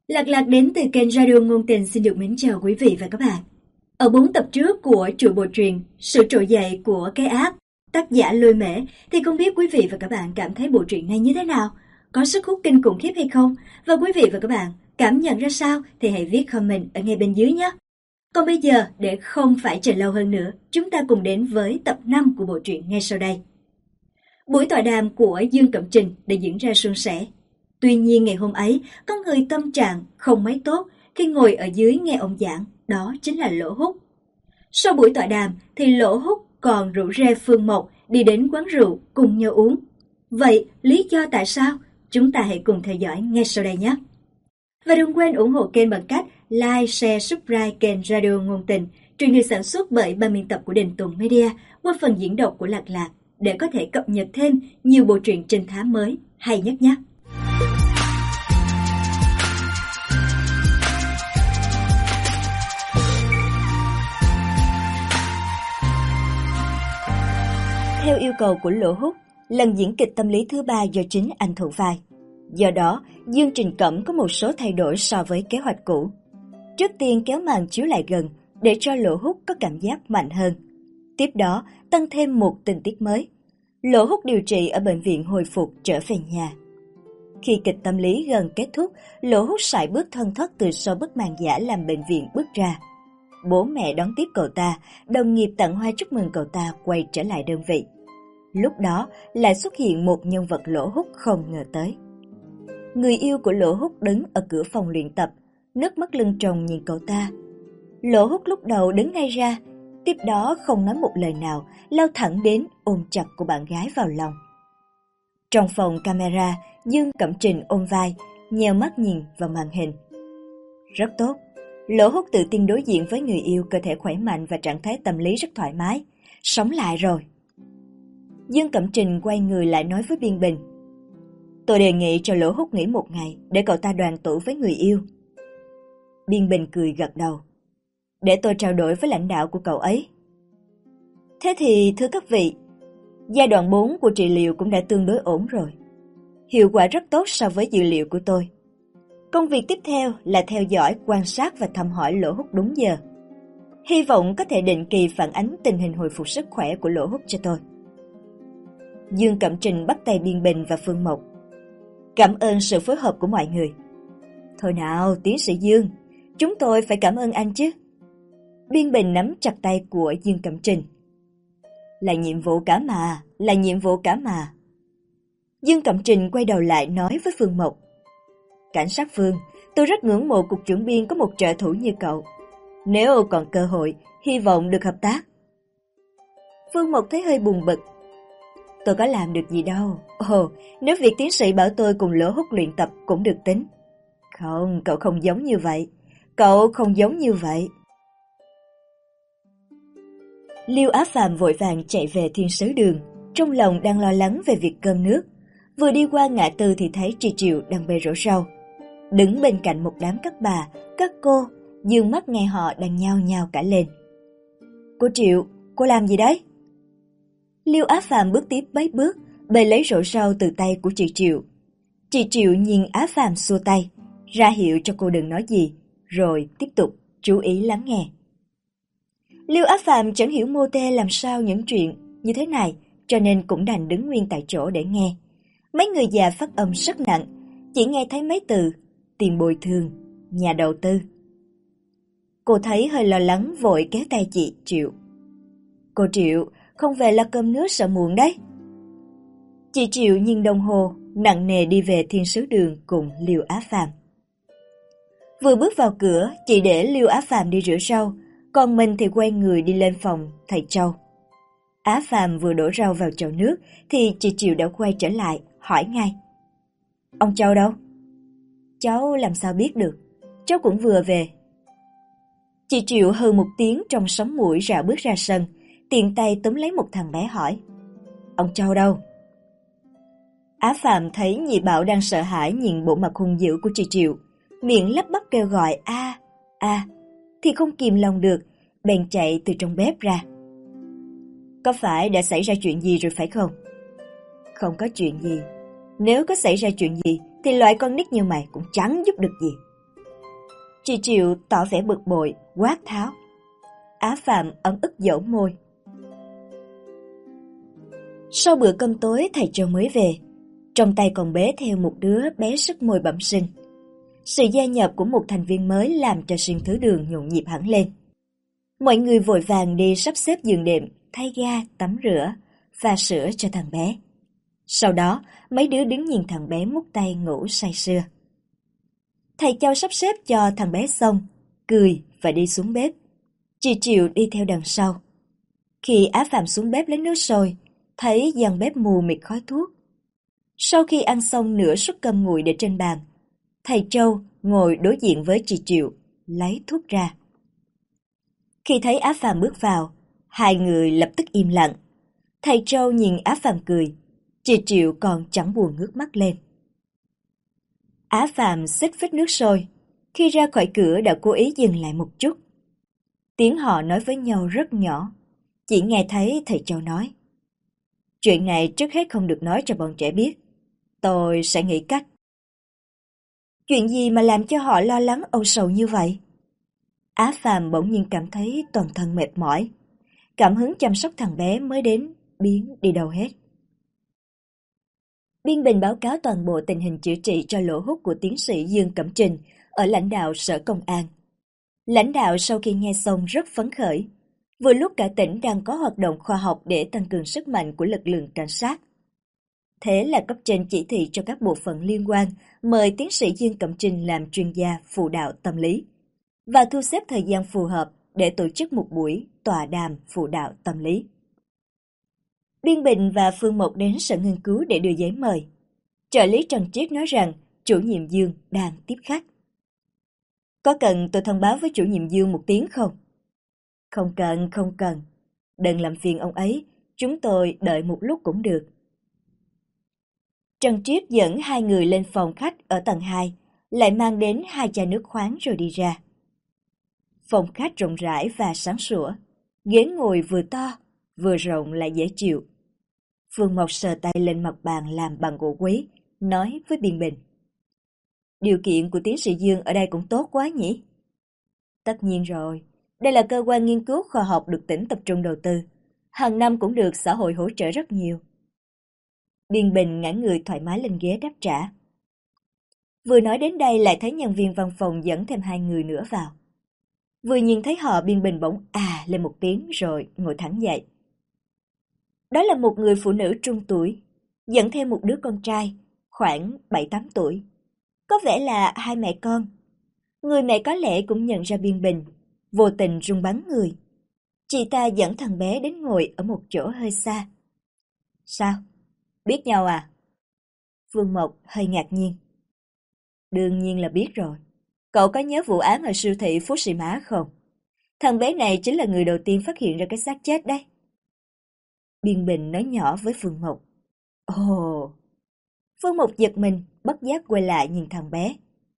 Lạc Lạc đến từ kênh Radio Ngôn Tình xin được mến chào quý vị và các bạn. Ở 4 tập trước của chuỗi bộ truyện Sự trỗi dậy của cái ác, tác giả Lôi Mễ, thì không biết quý vị và các bạn cảm thấy bộ truyện này như thế nào? Có sức hút kinh khủng khiếp hay không? Và quý vị và các bạn cảm nhận ra sao thì hãy viết comment ở ngay bên dưới nhé. Còn bây giờ, để không phải chờ lâu hơn nữa, chúng ta cùng đến với tập 5 của bộ truyện ngay sau đây. Buổi tọa đàm của Dương Cẩm Trình đã diễn ra suôn sẻ. Tuy nhiên ngày hôm ấy, có người tâm trạng không mấy tốt khi ngồi ở dưới nghe ông giảng, đó chính là Lỗ Húc. Sau buổi tọa đàm thì Lỗ Húc còn rủ rê Phương Mộc đi đến quán rượu cùng nhau uống. Vậy lý do tại sao? Chúng ta hãy cùng theo dõi ngay sau đây nhé. Và đừng quên ủng hộ kênh bằng cách like, share, subscribe kênh Radio Ngôn Tình, truyền được sản xuất bởi ban biên tập của Đình Tùng Media qua phần diễn đọc của Lạc Lạc để có thể cập nhật thêm nhiều bộ truyện trinh thám mới hay nhất nhé. Theo yêu cầu của Lỗ Húc, lần diễn kịch tâm lý thứ 3 do chính anh thủ vai. Do đó, Dương Trình Cẩm có một số thay đổi so với kế hoạch cũ. Trước tiên kéo màn chiếu lại gần để cho Lỗ Húc có cảm giác mạnh hơn. Tiếp đó, tăng thêm một tình tiết mới. Lỗ Húc điều trị ở bệnh viện hồi phục trở về nhà. Khi kịch tâm lý gần kết thúc, Lỗ Húc sải bước thân thất từ sau bức màn giả làm bệnh viện bước ra. Bố mẹ đón tiếp cậu ta, đồng nghiệp tặng hoa chúc mừng cậu ta quay trở lại đơn vị. Lúc đó lại xuất hiện một nhân vật Lỗ Húc không ngờ tới. Người yêu của Lỗ Húc đứng ở cửa phòng luyện tập, nước mắt lưng tròng nhìn cậu ta. Lỗ Húc lúc đầu đứng ngay ra, tiếp đó không nói một lời nào, lao thẳng đến ôm chặt cô bạn gái vào lòng. Trong phòng camera, Dương Cẩm Trình ôm vai, nheo mắt nhìn vào màn hình. Rất tốt, Lỗ Húc tự tin đối diện với người yêu, cơ thể khỏe mạnh và trạng thái tâm lý rất thoải mái. Sống lại rồi. Dương Cẩm Trình quay người lại nói với Biên Bình. Tôi đề nghị cho Lỗ Húc nghỉ một ngày để cậu ta đoàn tụ với người yêu. Biên Bình cười gật đầu. Để tôi trao đổi với lãnh đạo của cậu ấy. Thế thì thưa các vị, giai đoạn 4 của trị liệu cũng đã tương đối ổn rồi. Hiệu quả rất tốt so với dữ liệu của tôi. Công việc tiếp theo là theo dõi, quan sát và thăm hỏi Lỗ Húc đúng giờ. Hy vọng có thể định kỳ phản ánh tình hình hồi phục sức khỏe của Lỗ Húc cho tôi. Dương Cẩm Trình bắt tay Biên Bình và Phương Mộc. Cảm ơn sự phối hợp của mọi người. Thôi nào, tiến sĩ Dương, chúng tôi phải cảm ơn anh chứ. Biên Bình nắm chặt tay của Dương Cẩm Trình. Là nhiệm vụ cả mà, là nhiệm vụ cả mà. Dương Cẩm Trình quay đầu lại nói với Phương Mộc. Cảnh sát Phương, tôi rất ngưỡng mộ cục trưởng Biên có một trợ thủ như cậu. Nếu còn cơ hội, hy vọng được hợp tác. Phương Mộc thấy hơi buồn bực. Tôi có làm được gì đâu. Ồ, nếu việc tiến sĩ bảo tôi cùng Lỗ Húc luyện tập cũng được tính. Không, cậu không giống như vậy. Cậu không giống như vậy. Liêu Á Phàm vội vàng chạy về Thiên Sứ Đường, trong lòng đang lo lắng về việc cơm nước. Vừa đi qua ngã tư thì thấy Tri Triệu đang bê rổ rau. Đứng bên cạnh một đám các bà, các cô, dương mắt nghe họ đang nhao nhao cả lên. Cô Triệu, cô làm gì đấy? Liêu Á Phàm bước tiếp mấy bước, bê lấy rổ rau từ tay của chị Triệu. Chị Triệu nhìn Á Phàm xua tay, ra hiệu cho cô đừng nói gì, rồi tiếp tục chú ý lắng nghe. Liêu Á Phàm chẳng hiểu mô tê làm sao những chuyện như thế này, cho nên cũng đành đứng nguyên tại chỗ để nghe. Mấy người già phát âm rất nặng, chỉ nghe thấy mấy từ tiền bồi thường, nhà đầu tư. Cô thấy hơi lo lắng vội kéo tay chị Triệu. Cô Triệu, không về lo cơm nước sợ muộn đấy. Chị Triệu nhìn đồng hồ, nặng nề đi về Thiên Sứ Đường cùng Liêu Á Phàm. Vừa bước vào cửa, chị để Liêu Á Phàm đi rửa rau, còn mình thì quay người đi lên phòng thầy Châu. Á Phàm vừa đổ rau vào chậu nước thì chị Triệu đã quay trở lại, hỏi ngay. Ông Châu đâu? Cháu làm sao biết được, cháu cũng vừa về. Chị Triệu hừ một tiếng trong sóng mũi rảo bước ra sân, tiện tay túm lấy một thằng bé hỏi. Ông Châu đâu? Á Phàm thấy nhị Bảo đang sợ hãi nhìn bộ mặt hung dữ của chị Triệu, miệng lắp bắp kêu gọi a, thì không kìm lòng được, bèn chạy từ trong bếp ra. Có phải đã xảy ra chuyện gì rồi phải không? Không có chuyện gì. Nếu có xảy ra chuyện gì thì loại con nít như mày cũng chẳng giúp được gì. Chị Triệu tỏ vẻ bực bội, quát tháo. Á Phạm ấm ức dẫu môi. Sau bữa cơm tối thầy Châu mới về, trong tay còn bế theo một đứa bé sức môi bẩm sinh. Sự gia nhập của một thành viên mới làm cho sân thứ đường nhộn nhịp hẳn lên. Mọi người vội vàng đi sắp xếp giường đệm, thay ga, tắm rửa, pha sữa cho thằng bé. Sau đó, mấy đứa đứng nhìn thằng bé mút tay ngủ say sưa. Thầy Châu sắp xếp cho thằng bé xong, cười và đi xuống bếp. Chị Triệu đi theo đằng sau. Khi Á Phạm xuống bếp lấy nước sôi, thấy gian bếp mù mịt khói thuốc. Sau khi ăn xong nửa suất cơm nguội để trên bàn, thầy Châu ngồi đối diện với chị Triệu, lấy thuốc ra. Khi thấy Á Phạm bước vào, hai người lập tức im lặng. Thầy Châu nhìn Á Phạm cười, chị Triệu còn chẳng buồn ngước mắt lên. Á Phạm xích phích nước sôi, khi ra khỏi cửa đã cố ý dừng lại một chút. Tiếng họ nói với nhau rất nhỏ, chỉ nghe thấy thầy Châu nói. Chuyện này trước hết không được nói cho bọn trẻ biết, tôi sẽ nghĩ cách. Chuyện gì mà làm cho họ lo lắng âu sầu như vậy? Á Phạm bỗng nhiên cảm thấy toàn thân mệt mỏi. Cảm hứng chăm sóc thằng bé mới đến, biến đi đâu hết. Biên Bình báo cáo toàn bộ tình hình chữa trị cho lỗ hút của tiến sĩ Dương Cẩm Trình ở lãnh đạo Sở Công an. Lãnh đạo sau khi nghe xong rất phấn khởi. Vừa lúc cả tỉnh đang có hoạt động khoa học để tăng cường sức mạnh của lực lượng cảnh sát. Thế là cấp trên chỉ thị cho các bộ phận liên quan mời tiến sĩ Dương Cẩm Trình làm chuyên gia phụ đạo tâm lý và thu xếp thời gian phù hợp để tổ chức một buổi tọa đàm phụ đạo tâm lý. Biên Bình và Phương Mộc đến sở nghiên cứu để đưa giấy mời. Trợ lý Trần Triết nói rằng chủ nhiệm Dương đang tiếp khách. Có cần tôi thông báo với chủ nhiệm Dương một tiếng không? Không cần, không cần. Đừng làm phiền ông ấy, chúng tôi đợi một lúc cũng được. Trần Triết dẫn hai người lên phòng khách ở tầng 2, lại mang đến 2 chai nước khoáng rồi đi ra. Phòng khách rộng rãi và sáng sủa, ghế ngồi vừa to, vừa rộng lại dễ chịu. Phương Mộc sờ tay lên mặt bàn làm bằng gỗ quý, nói với Biên Bình. Điều kiện của tiến sĩ Dương ở đây cũng tốt quá nhỉ? Tất nhiên rồi, đây là cơ quan nghiên cứu khoa học được tỉnh tập trung đầu tư. Hàng năm cũng được xã hội hỗ trợ rất nhiều. Biên Bình ngã người thoải mái lên ghế đáp trả. Vừa nói đến đây lại thấy nhân viên văn phòng dẫn thêm 2 người nữa vào. Vừa nhìn thấy họ Biên Bình bỗng lên một tiếng rồi ngồi thẳng dậy. Đó là một người phụ nữ trung tuổi, dẫn theo một đứa con trai, khoảng 7-8 tuổi. Có vẻ là hai mẹ con. Người mẹ có lẽ cũng nhận ra Biên Bình, vô tình rung bắn người. Chị ta dẫn thằng bé đến ngồi ở một chỗ hơi xa. Sao? Biết nhau à? Phương Mộc hơi ngạc nhiên. Đương nhiên là biết rồi. Cậu có nhớ vụ án ở siêu thị Phú Sĩ Mã không? Thằng bé này chính là người đầu tiên phát hiện ra cái xác chết đấy. Biên Bình nói nhỏ với Phương Mộc. Ồ! Phương Mộc giật mình, bất giác quay lại nhìn thằng bé.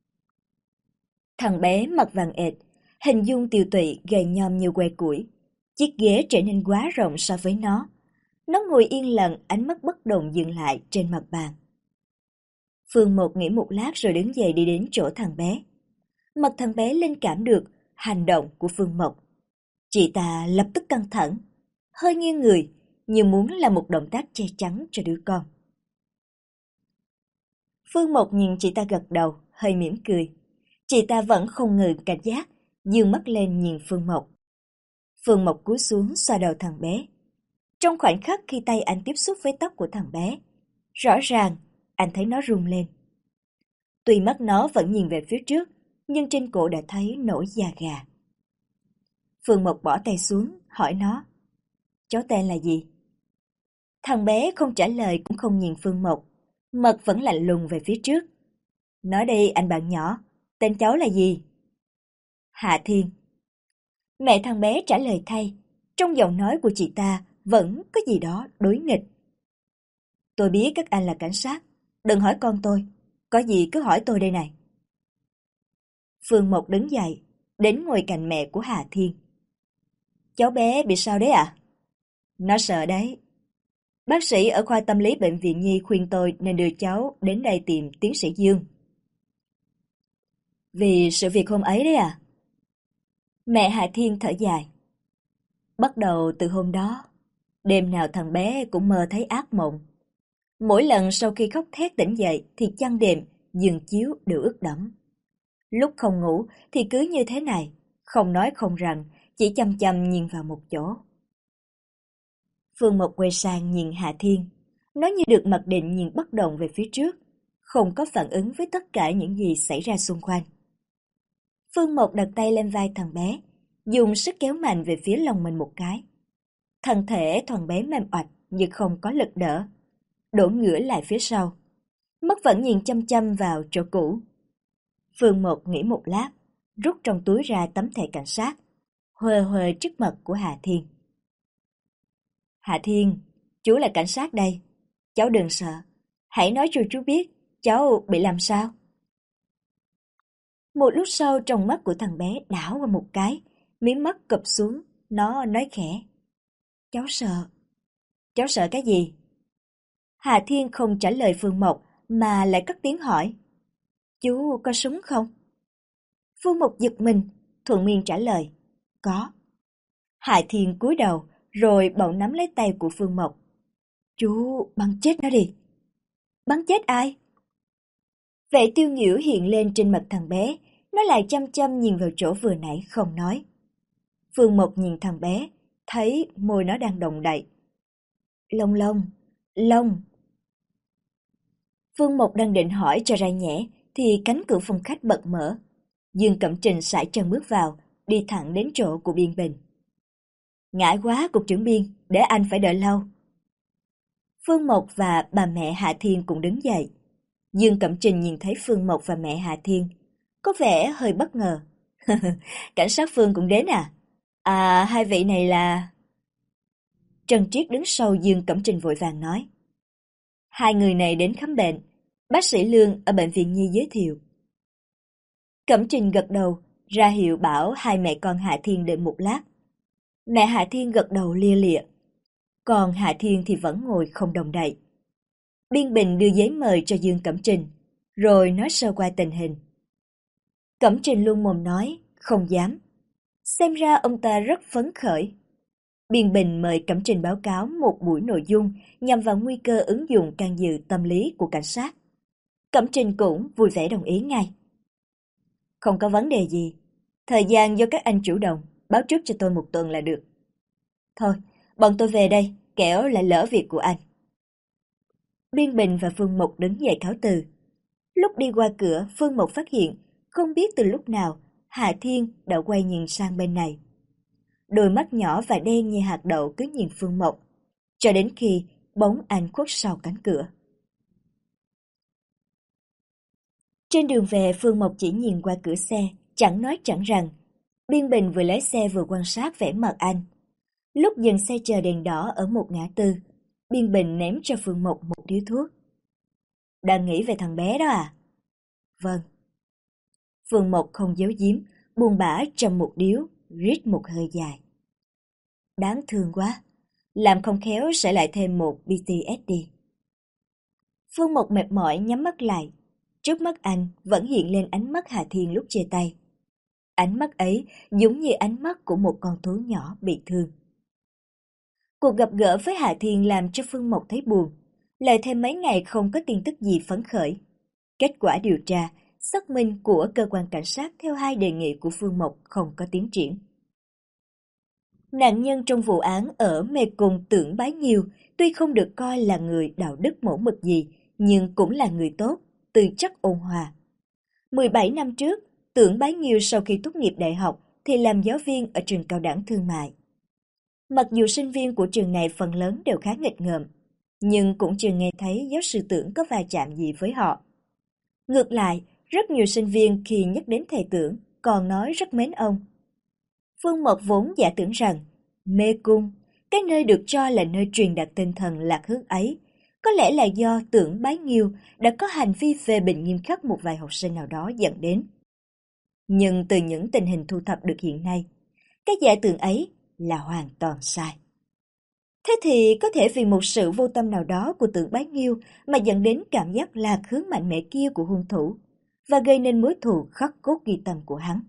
Thằng bé mặt vàng ệt, hình dung tiều tụy gầy nhom như que củi. Chiếc ghế trở nên quá rộng so với nó. Nó ngồi yên lặng, ánh mắt bất động dừng lại trên mặt bàn. Phương Mộc nghĩ một lát rồi đứng dậy đi đến chỗ thằng bé. Mặt thằng bé linh cảm được hành động của Phương Mộc. Chị ta lập tức căng thẳng, hơi nghiêng người, như muốn làm một động tác che chắn cho đứa con. Phương Mộc nhìn chị ta gật đầu, hơi mỉm cười. Chị ta vẫn không ngừng cảnh giác, dương mắt lên nhìn Phương Mộc. Phương Mộc cúi xuống xoa đầu thằng bé. Trong khoảnh khắc khi tay anh tiếp xúc với tóc của thằng bé, rõ ràng anh thấy nó rung lên. Tuy mắt nó vẫn nhìn về phía trước, nhưng trên cổ đã thấy nổi da gà. Phương Mộc bỏ tay xuống, hỏi nó. Cháu tên là gì? Thằng bé không trả lời cũng không nhìn Phương Mộc, mặt vẫn lạnh lùng về phía trước. Nói đi anh bạn nhỏ, tên cháu là gì? Hạ Thiên. Mẹ thằng bé trả lời thay, trong giọng nói của chị ta vẫn có gì đó đối nghịch. Tôi biết các anh là cảnh sát, đừng hỏi con tôi, có gì cứ hỏi tôi đây này. Phương Mộc đứng dậy, đến ngồi cạnh mẹ của Hà Thiên. Cháu bé bị sao đấy ạ? Nó sợ đấy. Bác sĩ ở khoa tâm lý bệnh viện Nhi khuyên tôi nên đưa cháu đến đây tìm tiến sĩ Dương. Vì sự việc hôm ấy đấy à? Mẹ Hạ Thiên thở dài. Bắt đầu từ hôm đó, đêm nào thằng bé cũng mơ thấy ác mộng. Mỗi lần sau khi khóc thét tỉnh dậy thì chăn đệm, giường chiếu đều ướt đẫm. Lúc không ngủ thì cứ như thế này, không nói không rằng, chỉ chăm chăm nhìn vào một chỗ. Phương Mộc quay sang nhìn Hạ Thiên, nó như được mặc định nhìn bất động về phía trước, không có phản ứng với tất cả những gì xảy ra xung quanh. Phương Mộc đặt tay lên vai thằng bé, dùng sức kéo mạnh về phía lòng mình một cái. Thân thể thằng bé mềm oạch nhưng không có lực đỡ, đổ ngửa lại phía sau. Mắt vẫn nhìn chăm chăm vào chỗ cũ. Phương Mộc nghĩ một lát, rút trong túi ra tấm thẻ cảnh sát, huề huề trước mặt của Hạ Thiên. Hạ Thiên, chú là cảnh sát đây. Cháu đừng sợ. Hãy nói cho chú biết, cháu bị làm sao. Một lúc sau trong mắt của thằng bé đảo qua một cái, mí mắt cụp xuống, nó nói khẽ. Cháu sợ. Cháu sợ cái gì? Hạ Thiên không trả lời Phương Mộc mà lại cất tiếng hỏi. Chú có súng không? Phương Mộc giật mình, thuận miệng trả lời. Có. Hạ Thiên cúi đầu, rồi bỗng nắm lấy tay của Phương Mộc. Chú bắn chết nó đi. Bắn chết ai? Vẻ tiêu nghỉu hiện lên trên mặt thằng bé, nó lại chăm chăm nhìn vào chỗ vừa nãy không nói. Phương Mộc nhìn thằng bé, thấy môi nó đang động đậy. Lông lông, lông. Phương Mộc đang định hỏi cho ra nhẽ, thì cánh cửa phòng khách bật mở. Dương Cẩm Trình sải chân bước vào, đi thẳng đến chỗ của Biên Bình. Ngại quá cục trưởng Biên, để anh phải đợi lâu. Phương Mộc và bà mẹ Hạ Thiên cũng đứng dậy. Dương Cẩm Trình nhìn thấy Phương Mộc và mẹ Hạ Thiên, có vẻ hơi bất ngờ. Cảnh sát Phương cũng đến à? À, hai vị này là... Trần Triết đứng sau Dương Cẩm Trình vội vàng nói. Hai người này đến khám bệnh, bác sĩ Lương ở bệnh viện Nhi giới thiệu. Cẩm Trình gật đầu, ra hiệu bảo hai mẹ con Hạ Thiên đợi một lát. Mẹ Hạ Thiên gật đầu lia lịa, còn Hạ Thiên thì vẫn ngồi không động đậy. Biên Bình đưa giấy mời cho Dương Cẩm Trình, rồi nói sơ qua tình hình. Cẩm Trình luôn mồm nói, không dám. Xem ra ông ta rất phấn khởi. Biên Bình mời Cẩm Trình báo cáo một buổi nội dung nhằm vào nguy cơ ứng dụng can dự tâm lý của cảnh sát. Cẩm Trình cũng vui vẻ đồng ý ngay. Không có vấn đề gì, thời gian do các anh chủ động, báo trước cho tôi một tuần là được. Thôi, bọn tôi về đây, kẻo lại lỡ việc của anh. Biên Bình và Phương Mộc đứng dậy cáo từ. Lúc đi qua cửa, Phương Mộc phát hiện, không biết từ lúc nào, Hạ Thiên đã quay nhìn sang bên này. Đôi mắt nhỏ và đen như hạt đậu cứ nhìn Phương Mộc, cho đến khi bóng anh khuất sau cánh cửa. Trên đường về, Phương Mộc chỉ nhìn qua cửa xe, chẳng nói chẳng rằng. Biên Bình vừa lái xe vừa quan sát vẻ mặt anh. Lúc dừng xe chờ đèn đỏ ở một ngã tư, Biên Bình ném cho Phương Mộc một điếu thuốc. Đang nghĩ về thằng bé đó à? Vâng. Phương Mộc không giấu giếm, buồn bã trầm một điếu, rít một hơi dài. Đáng thương quá, làm không khéo sẽ lại thêm một PTSD. Phương Mộc mệt mỏi nhắm mắt lại, trước mắt anh vẫn hiện lên ánh mắt Hà Thiên lúc chia tay. Ánh mắt ấy giống như ánh mắt của một con thú nhỏ bị thương. Cuộc gặp gỡ với Hạ Thiên làm cho Phương Mộc thấy buồn, lại thêm mấy ngày không có tin tức gì phấn khởi. Kết quả điều tra, xác minh của cơ quan cảnh sát theo hai đề nghị của Phương Mộc không có tiến triển. Nạn nhân trong vụ án ở Mê Cung Tưởng Bái Nghiêu tuy không được coi là người đạo đức mẫu mực gì, nhưng cũng là người tốt, tư chất ôn hòa. 17 năm trước, Tưởng Bái Nghiêu sau khi tốt nghiệp đại học thì làm giáo viên ở trường cao đẳng thương mại. Mặc dù sinh viên của trường này phần lớn đều khá nghịch ngợm, nhưng cũng chưa nghe thấy giáo sư Tưởng có va chạm gì với họ. Ngược lại, rất nhiều sinh viên khi nhắc đến thầy Tưởng còn nói rất mến ông. Phương Mộc vốn giả tưởng rằng Mê Cung, cái nơi được cho là nơi truyền đạt tinh thần lạc hướng ấy, có lẽ là do Tưởng Bái Nghiêu đã có hành vi phê bình nghiêm khắc một vài học sinh nào đó dẫn đến. Nhưng từ những tình hình thu thập được hiện nay, cái giả tưởng ấy là hoàn toàn sai. Thế thì có thể vì một sự vô tâm nào đó của Tưởng Bái Nghiêu mà dẫn đến cảm giác lạc hướng mạnh mẽ kia của hung thủ. và gây nên mối thù khắc cốt ghi tâm của hắn.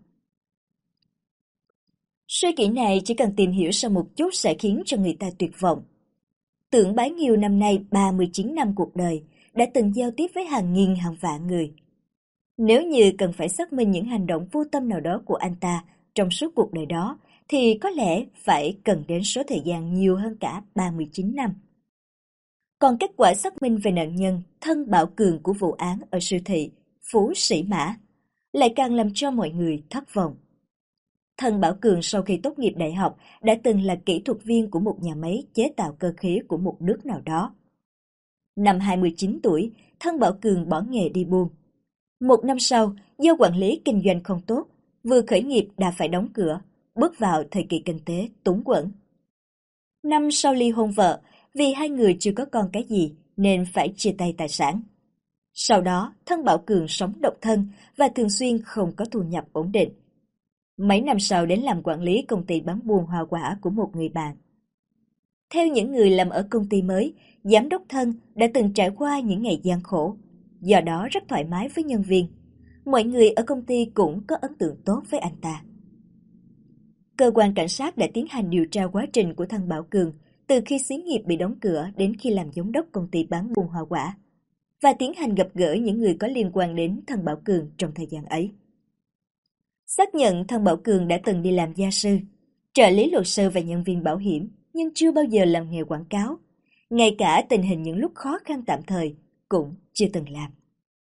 Suy kỹ này chỉ cần tìm hiểu sau một chút sẽ khiến cho người ta tuyệt vọng. Tưởng Bái Nghiêu năm nay 39 năm cuộc đời, đã từng giao tiếp với hàng nghìn hàng vạn người. Nếu như cần phải xác minh những hành động vô tâm nào đó của anh ta trong suốt cuộc đời đó, thì có lẽ phải cần đến số thời gian nhiều hơn cả 39 năm. Còn kết quả xác minh về nạn nhân thân Bảo Cường của vụ án ở siêu thị Phú Sĩ Mã lại càng làm cho mọi người thất vọng. Thân Bảo Cường sau khi tốt nghiệp đại học đã từng là kỹ thuật viên của một nhà máy chế tạo cơ khí của một nước nào đó. Năm 29 tuổi, thân Bảo Cường bỏ nghề đi buôn. Một năm sau, do quản lý kinh doanh không tốt, vừa khởi nghiệp đã phải đóng cửa, bước vào thời kỳ kinh tế túng quẫn. Năm sau ly hôn vợ, vì hai người chưa có con cái gì nên phải chia tay tài sản. Sau đó, thân Bảo Cường sống độc thân và thường xuyên không có thu nhập ổn định. Mấy năm sau đến làm quản lý công ty bán buôn hoa quả của một người bạn. Theo những người làm ở công ty mới, giám đốc thân đã từng trải qua những ngày gian khổ, do đó rất thoải mái với nhân viên. Mọi người ở công ty cũng có ấn tượng tốt với anh ta. Cơ quan cảnh sát đã tiến hành điều tra quá trình của thân Bảo Cường từ khi xí nghiệp bị đóng cửa đến khi làm giám đốc công ty bán buôn hoa quả, và tiến hành gặp gỡ những người có liên quan đến thân Bảo Cường trong thời gian ấy. Xác nhận thân Bảo Cường đã từng đi làm gia sư, trợ lý luật sư và nhân viên bảo hiểm, nhưng chưa bao giờ làm nghề quảng cáo. Ngay cả tình hình những lúc khó khăn tạm thời cũng chưa từng làm.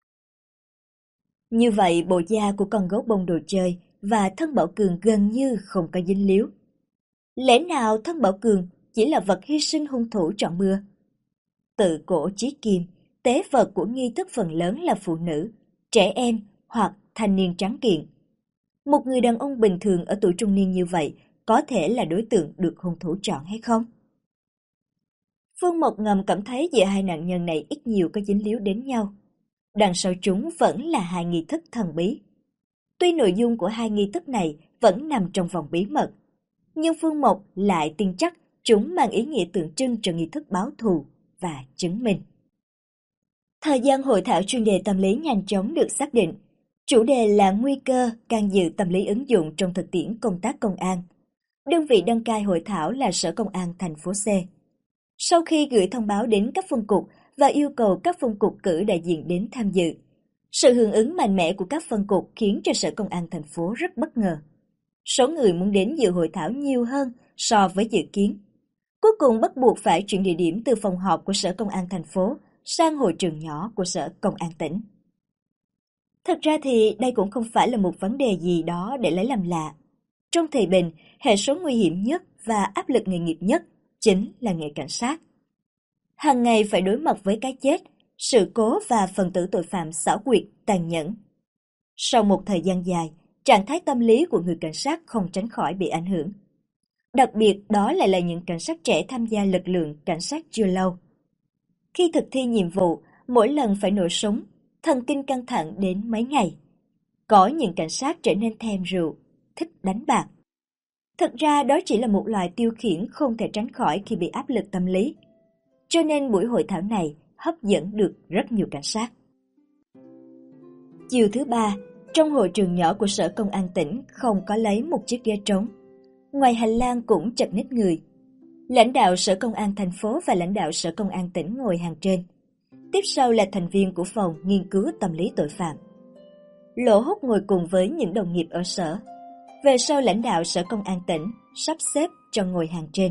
Như vậy, bộ da của con gấu bông đồ chơi và thân Bảo Cường gần như không có dính líu. Lẽ nào thân Bảo Cường chỉ là vật hy sinh hung thủ chọn bừa? Tự cổ chí kim, tế vật của nghi thức phần lớn là phụ nữ, trẻ em hoặc thanh niên trắng kiện. Một người đàn ông bình thường ở tuổi trung niên như vậy có thể là đối tượng được hung thủ chọn hay không? Phương Mộc ngầm cảm thấy giữa hai nạn nhân này ít nhiều có dính líu đến nhau. Đằng sau chúng vẫn là hai nghi thức thần bí. Tuy nội dung của hai nghi thức này vẫn nằm trong vòng bí mật, nhưng Phương Mộc lại tin chắc chúng mang ý nghĩa tượng trưng cho nghi thức báo thù và chứng minh. Thời gian hội thảo chuyên đề tâm lý nhanh chóng được xác định. Chủ đề là nguy cơ can dự tâm lý ứng dụng trong thực tiễn công tác công an. Đơn vị đăng cai hội thảo là Sở Công an thành phố C. Sau khi gửi thông báo đến các phân cục và yêu cầu các phân cục cử đại diện đến tham dự, sự hưởng ứng mạnh mẽ của các phân cục khiến cho Sở Công an thành phố rất bất ngờ. Số người muốn đến dự hội thảo nhiều hơn so với dự kiến. Cuối cùng bắt buộc phải chuyển địa điểm từ phòng họp của Sở Công an thành phố sang hội trường nhỏ của Sở Công an tỉnh. Thật ra thì đây cũng không phải là một vấn đề gì đó để lấy làm lạ. Trong thời bình, hệ số nguy hiểm nhất và áp lực nghề nghiệp nhất chính là nghề cảnh sát. Hàng ngày phải đối mặt với cái chết, sự cố và phần tử tội phạm xảo quyệt, tàn nhẫn. Sau một thời gian dài, trạng thái tâm lý của người cảnh sát không tránh khỏi bị ảnh hưởng. Đặc biệt đó lại là những cảnh sát trẻ tham gia lực lượng cảnh sát chưa lâu. Khi thực thi nhiệm vụ, mỗi lần phải nổ súng, thần kinh căng thẳng đến mấy ngày. Có những cảnh sát trở nên thèm rượu, thích đánh bạc. Thực ra đó chỉ là một loại tiêu khiển không thể tránh khỏi khi bị áp lực tâm lý. Cho nên buổi hội thảo này hấp dẫn được rất nhiều cảnh sát. Chiều thứ ba, trong hội trường nhỏ của Sở Công an tỉnh không có lấy một chiếc ghế trống. Ngoài hành lang cũng chật ních người. Lãnh đạo Sở Công an thành phố và lãnh đạo Sở Công an tỉnh ngồi hàng trên. Tiếp sau là thành viên của phòng nghiên cứu tâm lý tội phạm. Lỗ Húc ngồi cùng với những đồng nghiệp ở sở. Về sau lãnh đạo Sở Công an tỉnh sắp xếp cho ngồi hàng trên.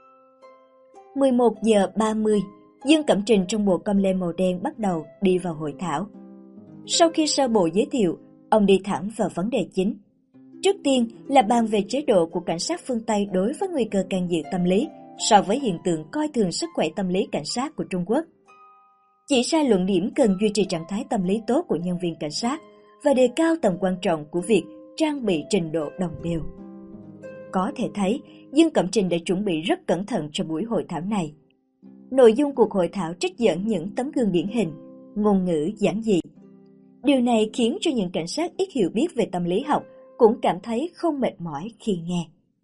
11 giờ 30, Dương Cẩm Trình trong bộ com lê màu đen bắt đầu đi vào hội thảo. Sau khi sơ bộ giới thiệu, ông đi thẳng vào vấn đề chính. Trước tiên là bàn về chế độ của cảnh sát phương Tây đối với nguy cơ can dự tâm lý so với hiện tượng coi thường sức khỏe tâm lý cảnh sát của Trung Quốc. Chỉ ra luận điểm cần duy trì trạng thái tâm lý tốt của nhân viên cảnh sát và đề cao tầm quan trọng của việc trang bị trình độ đồng đều. Có thể thấy, Dương Cẩm Trình đã chuẩn bị rất cẩn thận cho buổi hội thảo này. Nội dung cuộc hội thảo trích dẫn những tấm gương điển hình, ngôn ngữ giản dị. Điều này khiến cho những cảnh sát ít hiểu biết về tâm lý học cũng cảm thấy không mệt mỏi khi nghe.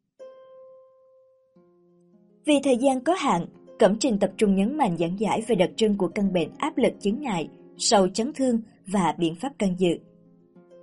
Vì thời gian có hạn, Cẩm Trình tập trung nhấn mạnh giảng giải về đặc trưng của căn bệnh áp lực chứng ngại, sau chấn thương và biện pháp can dự.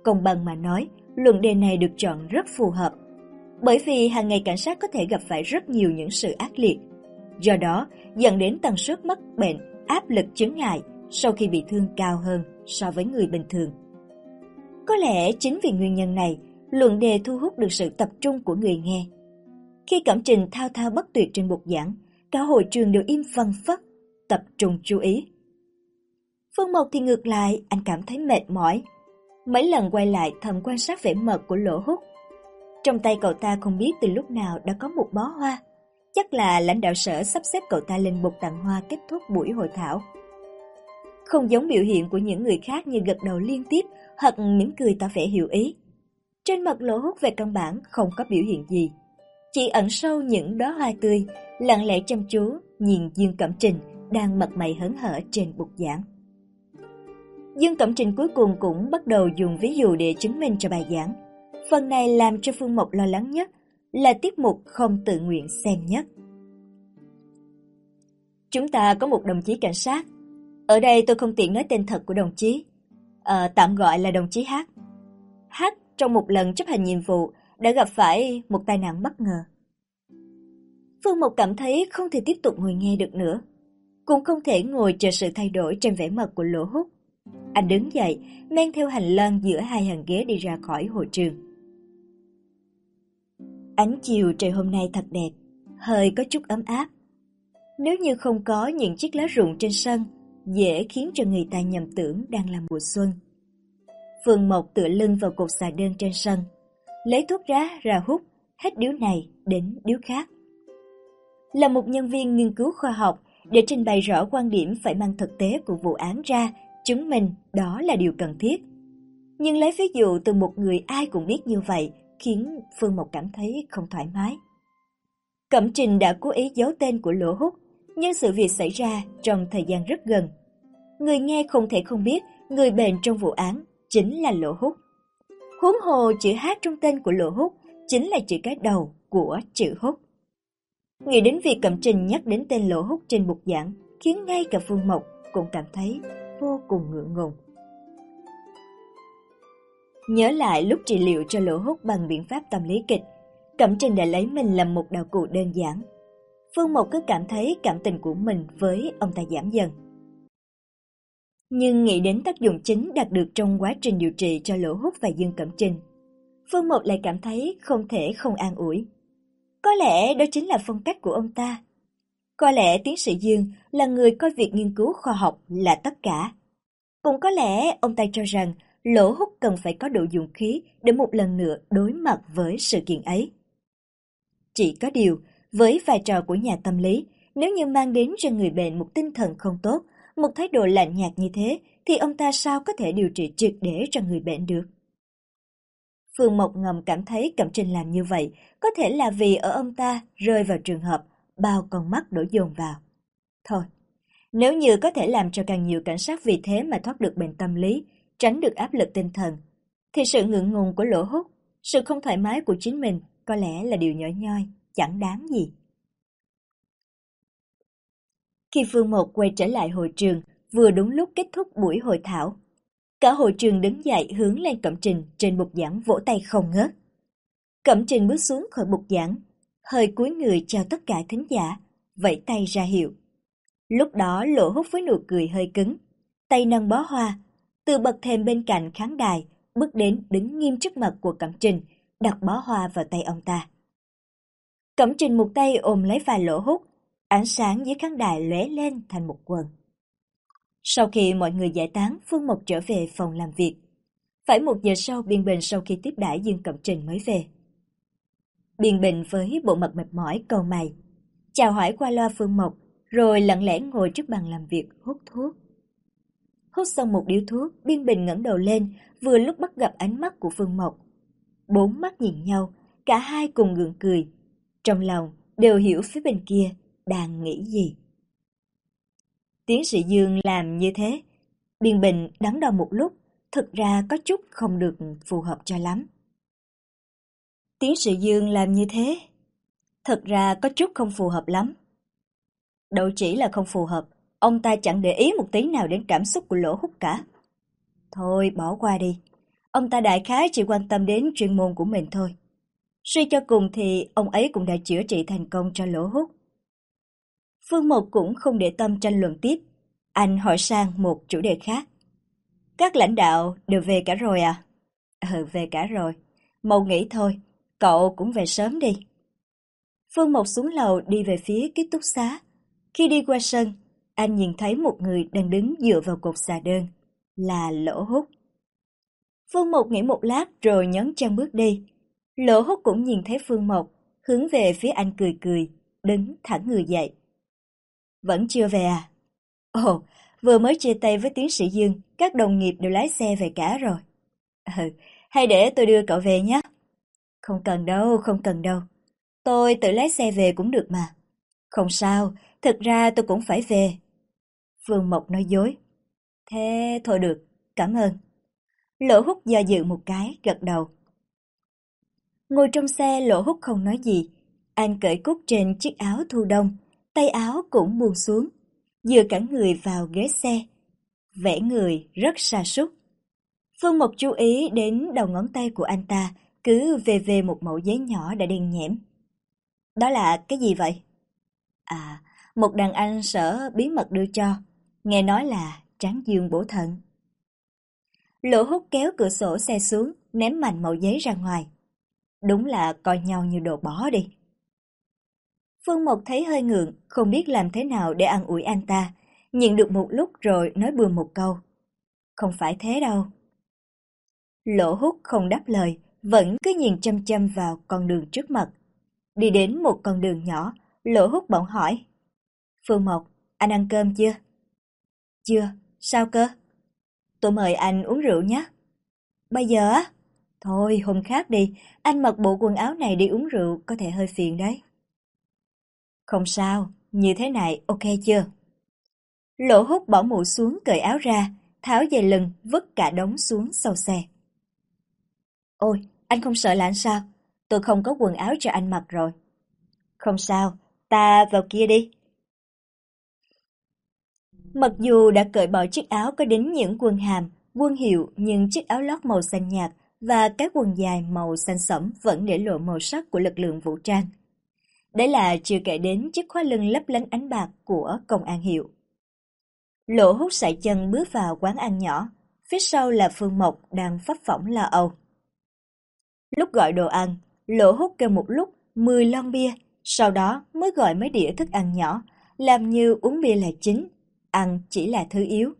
Công bằng mà nói, luận đề này được chọn rất phù hợp. Bởi vì hàng ngày cảnh sát có thể gặp phải rất nhiều những sự ác liệt. Do đó, dẫn đến tần suất mắc bệnh, áp lực chứng ngại sau khi bị thương cao hơn so với người bình thường. Có lẽ chính vì nguyên nhân này, luận đề thu hút được sự tập trung của người nghe. Khi Cẩm Trình thao thao bất tuyệt trên bục giảng, cả hội trường đều im phăng phất, tập trung chú ý. Phương Mộc thì ngược lại, anh cảm thấy mệt mỏi. Mấy lần quay lại thầm quan sát vẻ mật của Lỗ Húc. Trong tay cậu ta không biết từ lúc nào đã có một bó hoa. Chắc là lãnh đạo sở sắp xếp cậu ta lên bục tặng hoa kết thúc buổi hội thảo. Không giống biểu hiện của những người khác như gật đầu liên tiếp hoặc mỉm cười tỏ vẻ hiểu ý. Trên mặt Lỗ Húc về căn bản không có biểu hiện gì. Chỉ ẩn sâu những đóa hoa tươi, lặng lẽ chăm chú nhìn Dương Cẩm Trình đang mặt mày hớn hở trên bục giảng. Dương Cẩm Trình cuối cùng cũng bắt đầu dùng ví dụ để chứng minh cho bài giảng. Phần này làm cho Phương Mộc lo lắng nhất là tiết mục không tự nguyện xem nhất. Chúng ta có một đồng chí cảnh sát. Ở đây tôi không tiện nói tên thật của đồng chí. Tạm gọi là đồng chí H. H trong một lần chấp hành nhiệm vụ đã gặp phải một tai nạn bất ngờ. Phương Mộc cảm thấy không thể tiếp tục ngồi nghe được nữa. Cũng không thể ngồi chờ sự thay đổi trên vẻ mặt của Lỗ Húc. Anh đứng dậy, men theo hành lang giữa hai hàng ghế đi ra khỏi hội trường. Ánh chiều trời hôm nay thật đẹp, hơi có chút ấm áp. Nếu như không có những chiếc lá rụng trên sân, dễ khiến cho người ta nhầm tưởng đang là mùa xuân. Phương Mộc tựa lưng vào cột xà đơn trên sân, lấy thuốc ra hút, hết điếu này đến điếu khác. Là một nhân viên nghiên cứu khoa học, để trình bày rõ quan điểm phải mang thực tế của vụ án ra, chứng minh đó là điều cần thiết. Nhưng lấy ví dụ từ một người ai cũng biết như vậy, khiến Phương Mộc cảm thấy không thoải mái. Cẩm Trình đã cố ý giấu tên của Lỗ Húc, nhưng sự việc xảy ra trong thời gian rất gần. Người nghe không thể không biết người bệnh trong vụ án chính là Lỗ Húc. Huống hồ chữ H trong tên của Lỗ Húc chính là chữ cái đầu của chữ Húc. Nghĩ đến việc Cẩm Trình nhắc đến tên Lỗ Húc trên bục giảng khiến ngay cả Phương Mộc cũng cảm thấy vô cùng ngượng ngùng. Nhớ lại lúc trị liệu cho Lỗ Húc bằng biện pháp tâm lý kịch, Cẩm Trình đã lấy mình làm một đạo cụ đơn giản. Phương Mộc cứ cảm thấy cảm tình của mình với ông ta giảm dần. Nhưng nghĩ đến tác dụng chính đạt được trong quá trình điều trị cho Lỗ Húc và Dương Cẩm Trình, Phương Mộc lại cảm thấy không thể không an ủi. Có lẽ đó chính là phong cách của ông ta. Có lẽ tiến sĩ Dương là người coi việc nghiên cứu khoa học là tất cả. Cũng có lẽ ông ta cho rằng Lỗ Húc cần phải có đủ dũng khí để một lần nữa đối mặt với sự kiện ấy. Chỉ có điều, với vai trò của nhà tâm lý, nếu như mang đến cho người bệnh một tinh thần không tốt, một thái độ lạnh nhạt như thế, thì ông ta sao có thể điều trị triệt để cho người bệnh được? Phương Mộc ngầm cảm thấy Cẩm Trình làm như vậy có thể là vì ở ông ta rơi vào trường hợp bao con mắt đổ dồn vào. Thôi, nếu như có thể làm cho càng nhiều cảnh sát vì thế mà thoát được bệnh tâm lý, tránh được áp lực tinh thần, thì sự ngượng ngùng của Lỗ Húc, sự không thoải mái của chính mình có lẽ là điều nhỏ nhoi, chẳng đáng gì. Khi Phương Mộc quay trở lại hội trường, vừa đúng lúc kết thúc buổi hội thảo, cả hội trường đứng dậy hướng lên Cẩm Trình trên bục giảng vỗ tay không ngớt. Cẩm Trình bước xuống khỏi bục giảng, hơi cúi người chào tất cả thính giả, vẫy tay ra hiệu. Lúc đó Lỗ Húc với nụ cười hơi cứng, tay nâng bó hoa, từ bậc thềm bên cạnh khán đài, bước đến đứng nghiêm trước mặt của Cẩm Trình, đặt bó hoa vào tay ông ta. Cẩm Trình một tay ôm lấy vai Lỗ Húc, ánh sáng dưới khán đài lóe lên thành một quầng. Sau khi mọi người giải tán, Phương Mộc trở về phòng làm việc. Phải 1 giờ sau, Biên Bình sau khi tiếp đãi Dương Cẩm Trình mới về. Biên Bình với bộ mặt mệt mỏi cau mày, chào hỏi qua loa Phương Mộc, rồi lặng lẽ ngồi trước bàn làm việc hút thuốc. Hút xong một điếu thuốc, Biên Bình ngẩng đầu lên, vừa lúc bắt gặp ánh mắt của Phương Mộc. 4 mắt nhìn nhau, cả hai cùng gượng cười. Trong lòng đều hiểu phía bên kia đang nghĩ gì. Tiến sĩ Dương làm như thế, Biên Bình đắn đo một lúc, thực ra có chút không được phù hợp cho lắm. Tiến sĩ Dương làm như thế, thực ra có chút không phù hợp lắm. Đâu chỉ là không phù hợp, ông ta chẳng để ý một tí nào đến cảm xúc của Lỗ Húc cả. Thôi bỏ qua đi, Ông ta đại khái chỉ quan tâm đến chuyên môn của mình thôi. Suy cho cùng thì ông ấy cũng đã chữa trị thành công cho Lỗ Húc. Phương Mộc cũng không để tâm tranh luận tiếp. Anh hỏi sang một chủ đề khác. Các lãnh đạo đều về cả rồi à? Về cả rồi. Mau nghỉ thôi, cậu cũng về sớm đi. Phương Mộc xuống lầu đi về phía ký túc xá. Khi đi qua sân, anh nhìn thấy một người đang đứng dựa vào cột xà đơn. Là Lỗ Húc. Phương Mộc nghĩ một lát rồi nhấn chân bước đi. Lỗ Húc cũng nhìn thấy Phương Mộc, hướng về phía anh cười cười, đứng thẳng người dậy. Vẫn chưa về à? Ồ, vừa mới chia tay với tiến sĩ Dương, các đồng nghiệp đều lái xe về cả rồi. Hay để tôi đưa cậu về nhé. Không cần đâu, không cần đâu. Tôi tự lái xe về cũng được mà. Không sao, thực ra tôi cũng phải về. Phương Mộc nói dối. Thế thôi được, cảm ơn. Lỗ Húc do dự một cái, gật đầu. Ngồi trong xe Lỗ Húc không nói gì. Anh cởi cúc trên chiếc áo thu đông, tay áo cũng buông xuống, dựa cả người vào ghế xe. Vẻ người rất sa sút. Phương Mộc chú ý đến đầu ngón tay của anh ta, cứ về một mẩu giấy nhỏ đã đen nhẽm. Đó là cái gì vậy? À, một đàn anh Sở bí mật đưa cho, nghe nói là tráng dương bổ thận. Lỗ Húc kéo cửa sổ xe xuống, ném mạnh mẩu giấy ra ngoài. Đúng là coi nhau như đồ bỏ đi. Phương Mộc thấy hơi ngượng, không biết làm thế nào để an ủi anh ta, nhịn được một lúc rồi nói bừa một câu. Không phải thế đâu. Lỗ Húc không đáp lời, vẫn cứ nhìn chăm chăm vào con đường trước mặt. Đi đến một con đường nhỏ, Lỗ Húc bỗng hỏi. Phương Mộc, anh ăn cơm chưa? Chưa, sao cơ? Tôi mời anh uống rượu nhé. Bây giờ á? Thôi, hôm khác đi, anh mặc bộ quần áo này đi uống rượu có thể hơi phiền đấy. Không sao, như thế này ok chưa? Lỗ Húc bỏ mũ xuống cởi áo ra, tháo dây lưng vứt cả đống xuống sau xe. Ôi, anh không sợ là anh sao? Tôi không có quần áo cho anh mặc rồi. Không sao, ta vào kia đi. Mặc dù đã cởi bỏ chiếc áo có đính những quân hàm, quân hiệu nhưng chiếc áo lót màu xanh nhạt và cái quần dài màu xanh sẫm vẫn để lộ màu sắc của lực lượng vũ trang. Đấy là chưa kể đến chiếc khóa lưng lấp lánh ánh bạc của công an hiệu. Lỗ Húc sải chân bước vào quán ăn nhỏ, phía sau là Phương Mộc đang phấp phỏng lo âu. Lúc gọi đồ ăn, Lỗ Húc kêu một lúc 10 lon bia, sau đó mới gọi mấy đĩa thức ăn nhỏ, làm như uống bia là chính, ăn chỉ là thứ yếu.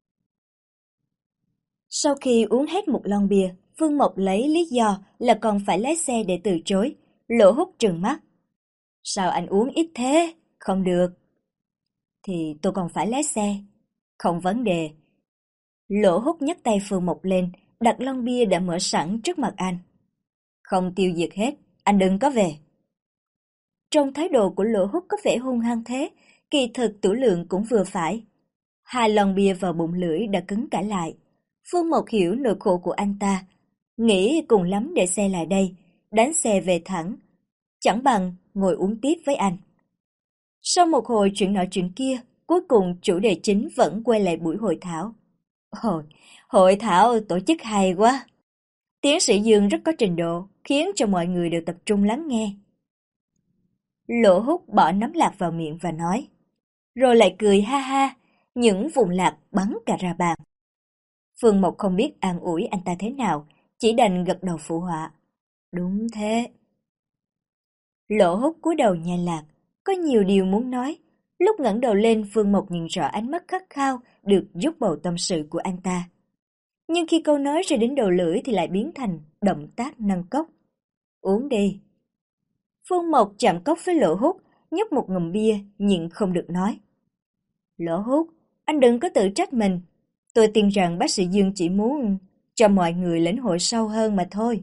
Sau khi uống hết một lon bia, Phương Mộc lấy lý do là còn phải lái xe để từ chối. Lỗ Húc trừng mắt. Sao anh uống ít thế? Không được. Thì tôi còn phải lái xe. Không vấn đề. Lỗ Húc nhấc tay Phương Mộc lên, đặt lon bia đã mở sẵn trước mặt anh. Không tiêu diệt hết, anh đừng có về. Trong thái độ của Lỗ Húc có vẻ hung hăng thế, kỳ thực tửu lượng cũng vừa phải. 2 lon bia vào bụng lưỡi đã cứng cả lại. Phương Mộc hiểu nỗi khổ của anh ta, nghĩ cùng lắm để xe lại đây, đánh xe về thẳng, chẳng bằng ngồi uống tiếp với anh. Sau một hồi chuyện nọ chuyện kia, cuối cùng chủ đề chính vẫn quay lại buổi hội thảo. Hội thảo tổ chức hay quá. Tiến sĩ Dương rất có trình độ, khiến cho mọi người đều tập trung lắng nghe. Lỗ Húc bỏ nắm lạc vào miệng và nói, rồi lại cười ha ha, những vùng lạc bắn cả ra bàn. Phương Mộc không biết an ủi anh ta thế nào, chỉ đành gật đầu phụ họa. Đúng thế. Lỗ Húc cúi đầu nhai lạc, có nhiều điều muốn nói. Lúc ngẩng đầu lên, Phương Mộc nhìn rõ ánh mắt khát khao được dốc bầu tâm sự của anh ta. Nhưng khi câu nói rơi đến đầu lưỡi thì lại biến thành động tác nâng cốc. Uống đi. Phương Mộc chạm cốc với Lỗ Húc, nhấp một ngụm bia, nhưng không được nói. Lỗ Húc, anh đừng có tự trách mình. Tôi tin rằng bác sĩ Dương chỉ muốn cho mọi người lĩnh hội sâu hơn mà thôi.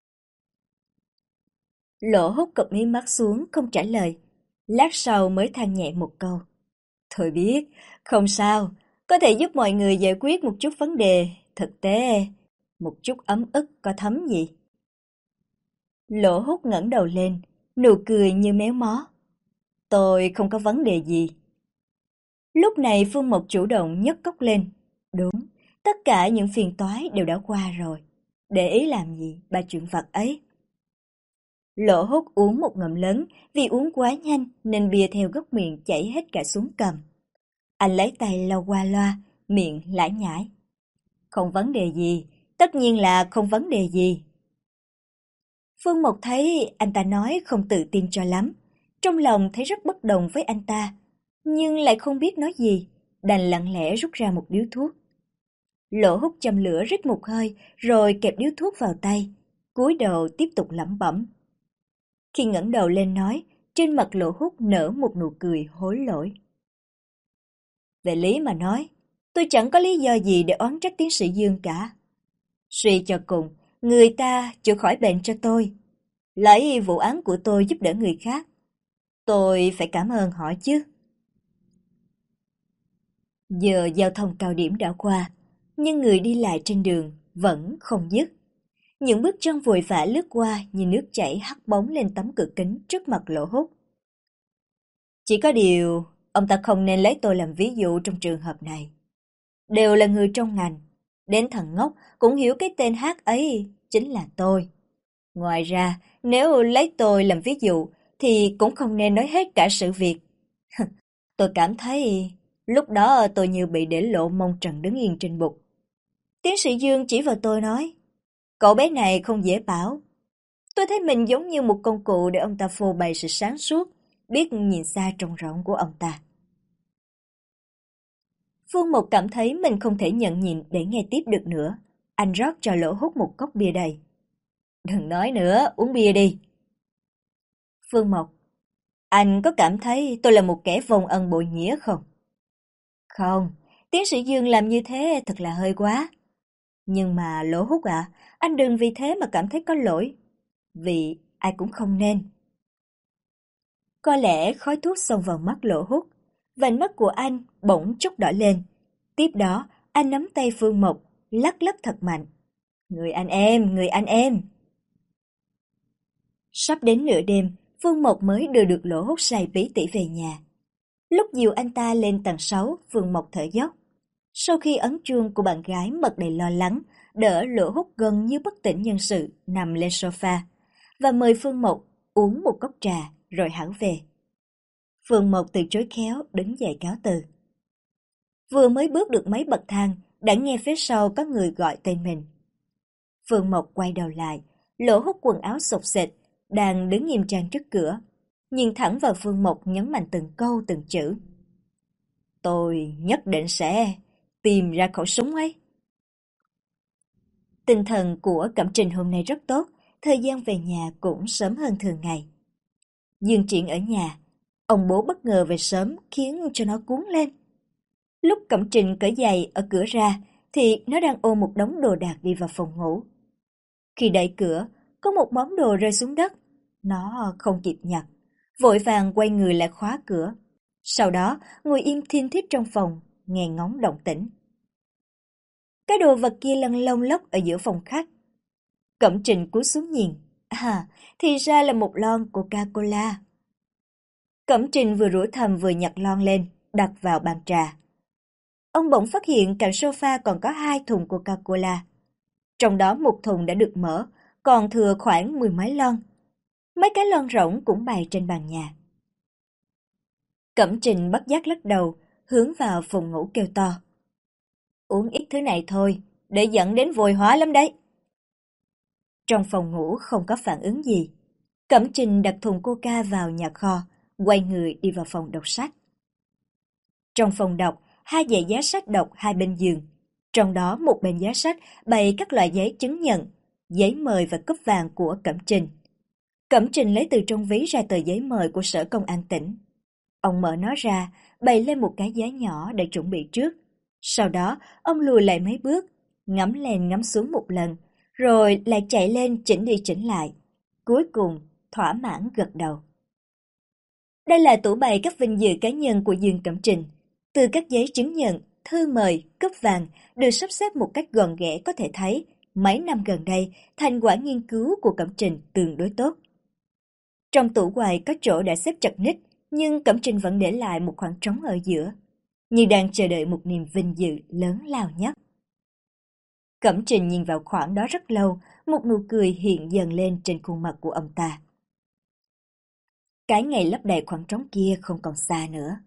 Lỗ Húc cụp mí mắt xuống không trả lời. Lát sau mới than nhẹ một câu. Thôi biết, không sao, có thể giúp mọi người giải quyết một chút vấn đề, thực tế, một chút ấm ức có thấm gì. Lỗ Húc ngẩng đầu lên, nụ cười như méo mó. Tôi không có vấn đề gì. Lúc này Phương Mộc chủ động nhấc cốc lên. Đúng, tất cả những phiền toái đều đã qua rồi. Để ý làm gì ba chuyện vặt ấy. Lỗ Hút uống một ngụm lớn, vì uống quá nhanh nên bia theo góc miệng chảy hết cả xuống cằm. Anh lấy tay lau qua loa, miệng lải nhải. Không vấn đề gì, tất nhiên là không vấn đề gì. Phương Mộc thấy anh ta nói không tự tin cho lắm, trong lòng thấy rất bất đồng với anh ta, nhưng lại không biết nói gì, đành lặng lẽ rút ra một điếu thuốc. Lỗ Hút châm lửa rít một hơi, rồi kẹp điếu thuốc vào tay, cúi đầu tiếp tục lẩm bẩm. Khi ngẩng đầu lên nói, trên mặt Lỗ Hút nở một nụ cười hối lỗi. Về lý mà nói, tôi chẳng có lý do gì để oán trách tiến sĩ Dương cả. Suy cho cùng, người ta chữa khỏi bệnh cho tôi, lấy vụ án của tôi giúp đỡ người khác. Tôi phải cảm ơn họ chứ. Giờ giao thông cao điểm đã qua, nhưng người đi lại trên đường vẫn không dứt. Những bước chân vội vã lướt qua như nước chảy hắt bóng lên tấm cửa kính trước mặt Lỗ Hút. Chỉ có điều, ông ta không nên lấy tôi làm ví dụ trong trường hợp này. Đều là người trong ngành, đến thằng ngốc cũng hiểu cái tên hát ấy chính là tôi. Ngoài ra, nếu lấy tôi làm ví dụ thì cũng không nên nói hết cả sự việc. Tôi cảm thấy lúc đó tôi như bị để lộ mông trần đứng yên trên bục. Tiến sĩ Dương chỉ vào tôi nói, cậu bé này không dễ bảo. Tôi thấy mình giống như một công cụ để ông ta phô bày sự sáng suốt, biết nhìn xa trông rộng của ông ta. Phương Mộc cảm thấy mình không thể nhận nhịn để nghe tiếp được nữa. Anh rót cho Lỗ Hút một cốc bia đầy. Đừng nói nữa, uống bia đi. Phương Mộc, anh có cảm thấy tôi là một kẻ vong ân bội nghĩa không? Không, tiến sĩ Dương làm như thế thật là hơi quá. Nhưng mà Lỗ Hút ạ, anh đừng vì thế mà cảm thấy có lỗi. Vì ai cũng không nên. Có lẽ khói thuốc xông vào mắt Lỗ Hút. Vành mắt của anh bỗng chốc đỏ lên. Tiếp đó, anh nắm tay Phương Mộc, lắc lắc thật mạnh. Người anh em. Sắp đến nửa đêm, Phương Mộc mới đưa được Lỗ Hút say bí tỉ về nhà. Lúc dìu anh ta lên tầng 6, Phương Mộc thở dốc. Sau khi ấn chuông của bạn gái mặt đầy lo lắng, đỡ Lỗ Hút gần như bất tỉnh nhân sự nằm lên sofa và mời Phương Mộc uống một cốc trà rồi hẳn về. Phương Mộc từ chối khéo đứng dậy cáo từ. Vừa mới bước được mấy bậc thang, đã nghe phía sau có người gọi tên mình. Phương Mộc quay đầu lại, Lỗ Hút quần áo xộc xệch, đang đứng nghiêm trang trước cửa, nhìn thẳng vào Phương Mộc nhấn mạnh từng câu từng chữ. Tôi nhất định sẽ tìm ra khẩu súng ấy. Tinh thần của Cẩm Trình hôm nay rất tốt, thời gian về nhà cũng sớm hơn thường ngày. Dương Triển ở nhà, ông bố bất ngờ về sớm khiến cho nó cuống lên. Lúc Cẩm Trình cởi giày ở cửa ra thì nó đang ôm một đống đồ đạc đi vào phòng ngủ. Khi đẩy cửa, có một món đồ rơi xuống đất. Nó không kịp nhặt, vội vàng quay người lại khóa cửa. Sau đó, ngồi im thiên thít trong phòng, nghe ngóng động tĩnh. Cái đồ vật kia lăn lông lốc ở giữa phòng khách. Cẩm Trình cúi xuống nhìn. À, thì ra là một lon Coca-Cola. Cẩm Trình vừa rủa thầm vừa nhặt lon lên, đặt vào bàn trà. Ông bỗng phát hiện cạnh sofa còn có 2 thùng Coca-Cola. Trong đó một thùng đã được mở, còn thừa khoảng 10 mấy lon. Mấy cái lon rỗng cũng bày trên bàn nhà. Cẩm Trình bất giác lắc đầu, hướng vào phòng ngủ kêu to. Uống ít thứ này thôi, để dẫn đến vội hóa lắm đấy. Trong phòng ngủ không có phản ứng gì. Cẩm Trình đặt thùng coca vào nhà kho, quay người đi vào phòng đọc sách. Trong phòng đọc, 2 dãy giá sách đọc hai bên giường. Trong đó một bên giá sách bày các loại giấy chứng nhận, giấy mời và cúp vàng của Cẩm Trình. Cẩm Trình lấy từ trong ví ra tờ giấy mời của Sở Công an tỉnh. Ông mở nó ra, bày lên một cái giá nhỏ để chuẩn bị trước. Sau đó, ông lùi lại mấy bước, ngắm lên ngắm xuống một lần, rồi lại chạy lên chỉnh đi chỉnh lại. Cuối cùng, thỏa mãn gật đầu. Đây là tủ bày các vinh dự cá nhân của Dương Cẩm Trình. Từ các giấy chứng nhận, thư mời, cúp vàng được sắp xếp một cách gọn ghẽ có thể thấy, mấy năm gần đây, thành quả nghiên cứu của Cẩm Trình tương đối tốt. Trong tủ quầy có chỗ đã xếp chật ních, nhưng Cẩm Trình vẫn để lại một khoảng trống ở giữa, như đang chờ đợi một niềm vinh dự lớn lao nhất. Cẩm Trình nhìn vào khoảng đó rất lâu, một nụ cười hiện dần lên trên khuôn mặt của ông ta. Cái ngày lấp đầy khoảng trống kia không còn xa nữa.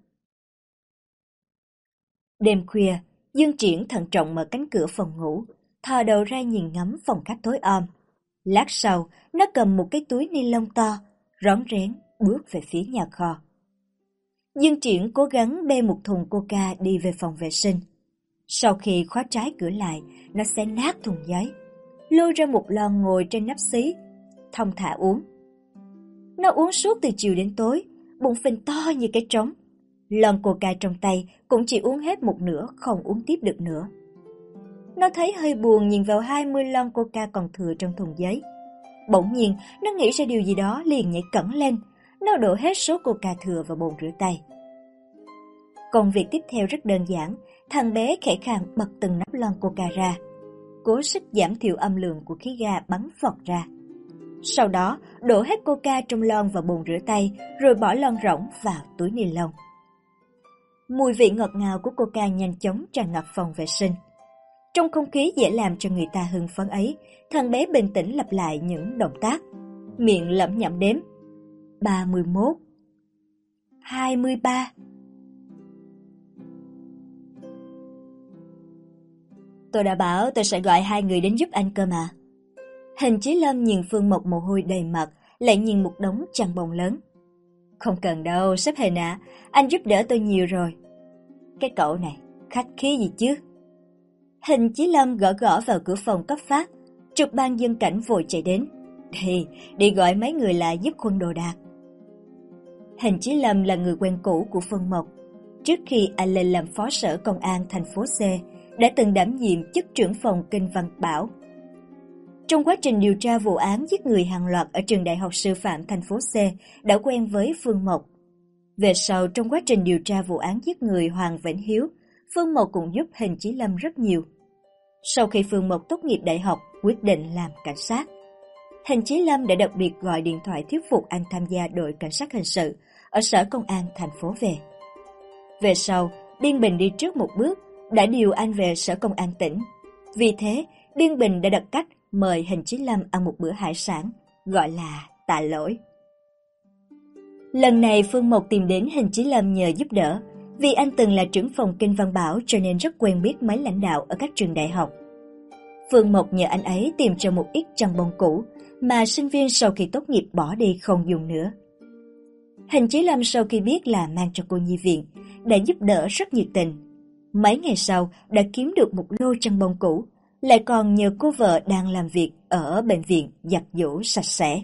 Đêm khuya, Dương Triển thận trọng mở cánh cửa phòng ngủ, thò đầu ra nhìn ngắm phòng khách tối om. Lát sau, nó cầm một cái túi ni lông to, rón rén bước về phía nhà kho. Dương Triển cố gắng bê một thùng coca đi về phòng vệ sinh. Sau khi khóa trái cửa lại, nó xé nát thùng giấy, lôi ra một lon ngồi trên nắp xí, thong thả uống. Nó uống suốt từ chiều đến tối, bụng phình to như cái trống. Lon coca trong tay cũng chỉ uống hết một nửa, không uống tiếp được nữa. Nó thấy hơi buồn nhìn vào 20 lon coca còn thừa trong thùng giấy. Bỗng nhiên, nó nghĩ ra điều gì đó liền nhảy cẫng lên. Nó đổ hết số coca thừa vào bồn rửa tay. Công việc tiếp theo rất đơn giản. Thằng bé khẽ khàng bật từng nắp lon coca ra, cố sức giảm thiểu âm lượng của khí ga bắn phọt ra. Sau đó, đổ hết coca trong lon vào bồn rửa tay, rồi bỏ lon rỗng vào túi ni lông. Mùi vị ngọt ngào của coca nhanh chóng tràn ngập phòng vệ sinh. Trong không khí dễ làm cho người ta hưng phấn ấy, thằng bé bình tĩnh lặp lại những động tác, miệng lẩm nhẩm đếm. 31, 23. Tôi đã bảo tôi sẽ gọi 2 người đến giúp anh cơ mà. Hình Chí Lâm nhìn Phương Mộc mồ hôi đầy mặt, lại nhìn một đống chăn bông lớn. Không cần đâu, sếp Hình ạ, anh giúp đỡ tôi nhiều rồi. Cái cậu này, khách khí gì chứ? Hình Chí Lâm gõ gõ vào cửa phòng cấp phát, trực ban dân cảnh vội chạy đến. Đi gọi mấy người lại giúp khuân đồ đạc. Hình Chí Lâm là người quen cũ của Phương Mộc. Trước khi anh lên làm phó sở công an thành phố C, đã từng đảm nhiệm chức trưởng phòng Kinh Văn Bảo. Trong quá trình điều tra vụ án giết người hàng loạt ở trường Đại học Sư phạm thành phố C, đã quen với Phương Mộc. Về sau, trong quá trình điều tra vụ án giết người Hoàng Vĩnh Hiếu, Phương Mộc cũng giúp Hình Chí Lâm rất nhiều. Sau khi Phương Mộc tốt nghiệp đại học, quyết định làm cảnh sát, Hình Chí Lâm đã đặc biệt gọi điện thoại thuyết phục anh tham gia đội cảnh sát hình sự ở sở công an thành phố về. Về sau, Biên Bình đi trước một bước, đã điều anh về sở công an tỉnh. Vì thế, Biên Bình đã đặt cách mời Hình Chí Lâm ăn một bữa hải sản, gọi là tạ lỗi. Lần này Phương Mộc tìm đến Hình Chí Lâm nhờ giúp đỡ, vì anh từng là trưởng phòng Kinh Văn Bảo cho nên rất quen biết mấy lãnh đạo ở các trường đại học. Phương Mộc nhờ anh ấy tìm cho một ít chăn bông cũ mà sinh viên sau khi tốt nghiệp bỏ đi không dùng nữa. Hình Chí Lâm sau khi biết là mang cho cô nhi viện, đã giúp đỡ rất nhiệt tình. Mấy ngày sau đã kiếm được một lô chăn bông cũ, lại còn nhờ cô vợ đang làm việc ở bệnh viện giặt giũ sạch sẽ.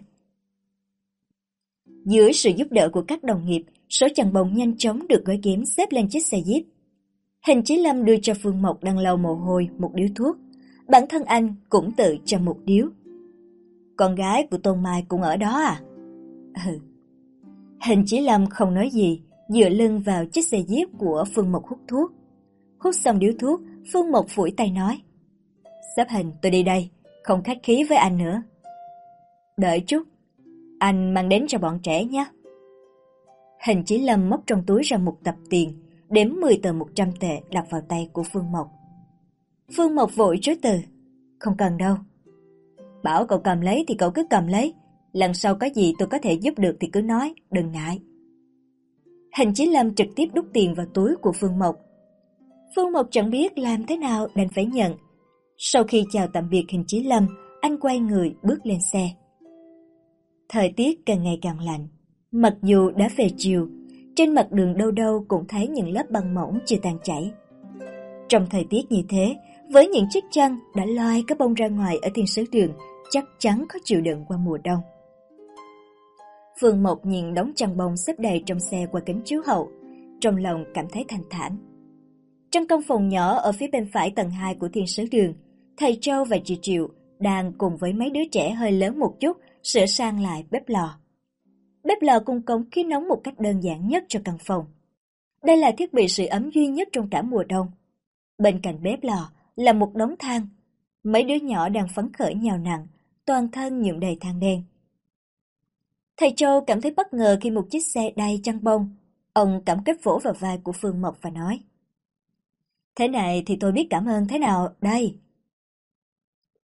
Dưới sự giúp đỡ của các đồng nghiệp, số chăn bông nhanh chóng được gói ghém xếp lên chiếc xe jeep. Hình Chí Lâm đưa cho Phương Mộc đang lau mồ hôi một điếu thuốc, bản thân anh cũng tự châm một điếu. Con gái của Tôn Mai cũng ở đó à? Ừ. Hình Chí Lâm không nói gì, dựa lưng vào chiếc xe jeep của Phương Mộc hút thuốc. Hút xong điếu thuốc, Phương Mộc phủi tay nói: Sếp Hình, tôi đi đây, không khách khí với anh nữa. Đợi chút, anh mang đến cho bọn trẻ nhé. Hình Chí Lâm móc trong túi ra một tập tiền, đếm 10 tờ 100 tệ đặt vào tay của Phương Mộc. Phương Mộc vội chối từ: Không cần đâu. Bảo cậu cầm lấy thì cậu cứ cầm lấy, lần sau có gì tôi có thể giúp được thì cứ nói, đừng ngại. Hình Chí Lâm trực tiếp đút tiền vào túi của Phương Mộc. Phương Mộc chẳng biết làm thế nào đành phải nhận. Sau khi chào tạm biệt Hình Chí Lâm, anh quay người bước lên xe. Thời tiết càng ngày càng lạnh. Mặc dù đã về chiều, trên mặt đường đâu đâu cũng thấy những lớp băng mỏng chưa tan chảy. Trong thời tiết như thế, với những chiếc chăn đã loi cái bông ra ngoài ở Thiên Sứ Đường, chắc chắn có chịu đựng qua mùa đông. Phương Mộc nhìn đống chăn bông xếp đầy trong xe qua kính chiếu hậu, trong lòng cảm thấy thanh thản. Trong căn phòng nhỏ ở phía bên phải tầng 2 của Thiên Sứ Đường, thầy Châu và chị Triệu đang cùng với mấy đứa trẻ hơi lớn một chút sửa sang lại bếp lò. Bếp lò cung cống khí nóng một cách đơn giản nhất cho căn phòng. Đây là thiết bị sưởi ấm duy nhất trong cả mùa đông. Bên cạnh bếp lò là một đống than. Mấy đứa nhỏ đang phấn khởi nhào nặn, toàn thân nhuộm đầy than đen. Thầy Châu cảm thấy bất ngờ khi một chiếc xe đầy chăn bông. Ông cảm kích vỗ vào vai của Phương Mộc và nói: Thế này thì tôi biết cảm ơn thế nào đây?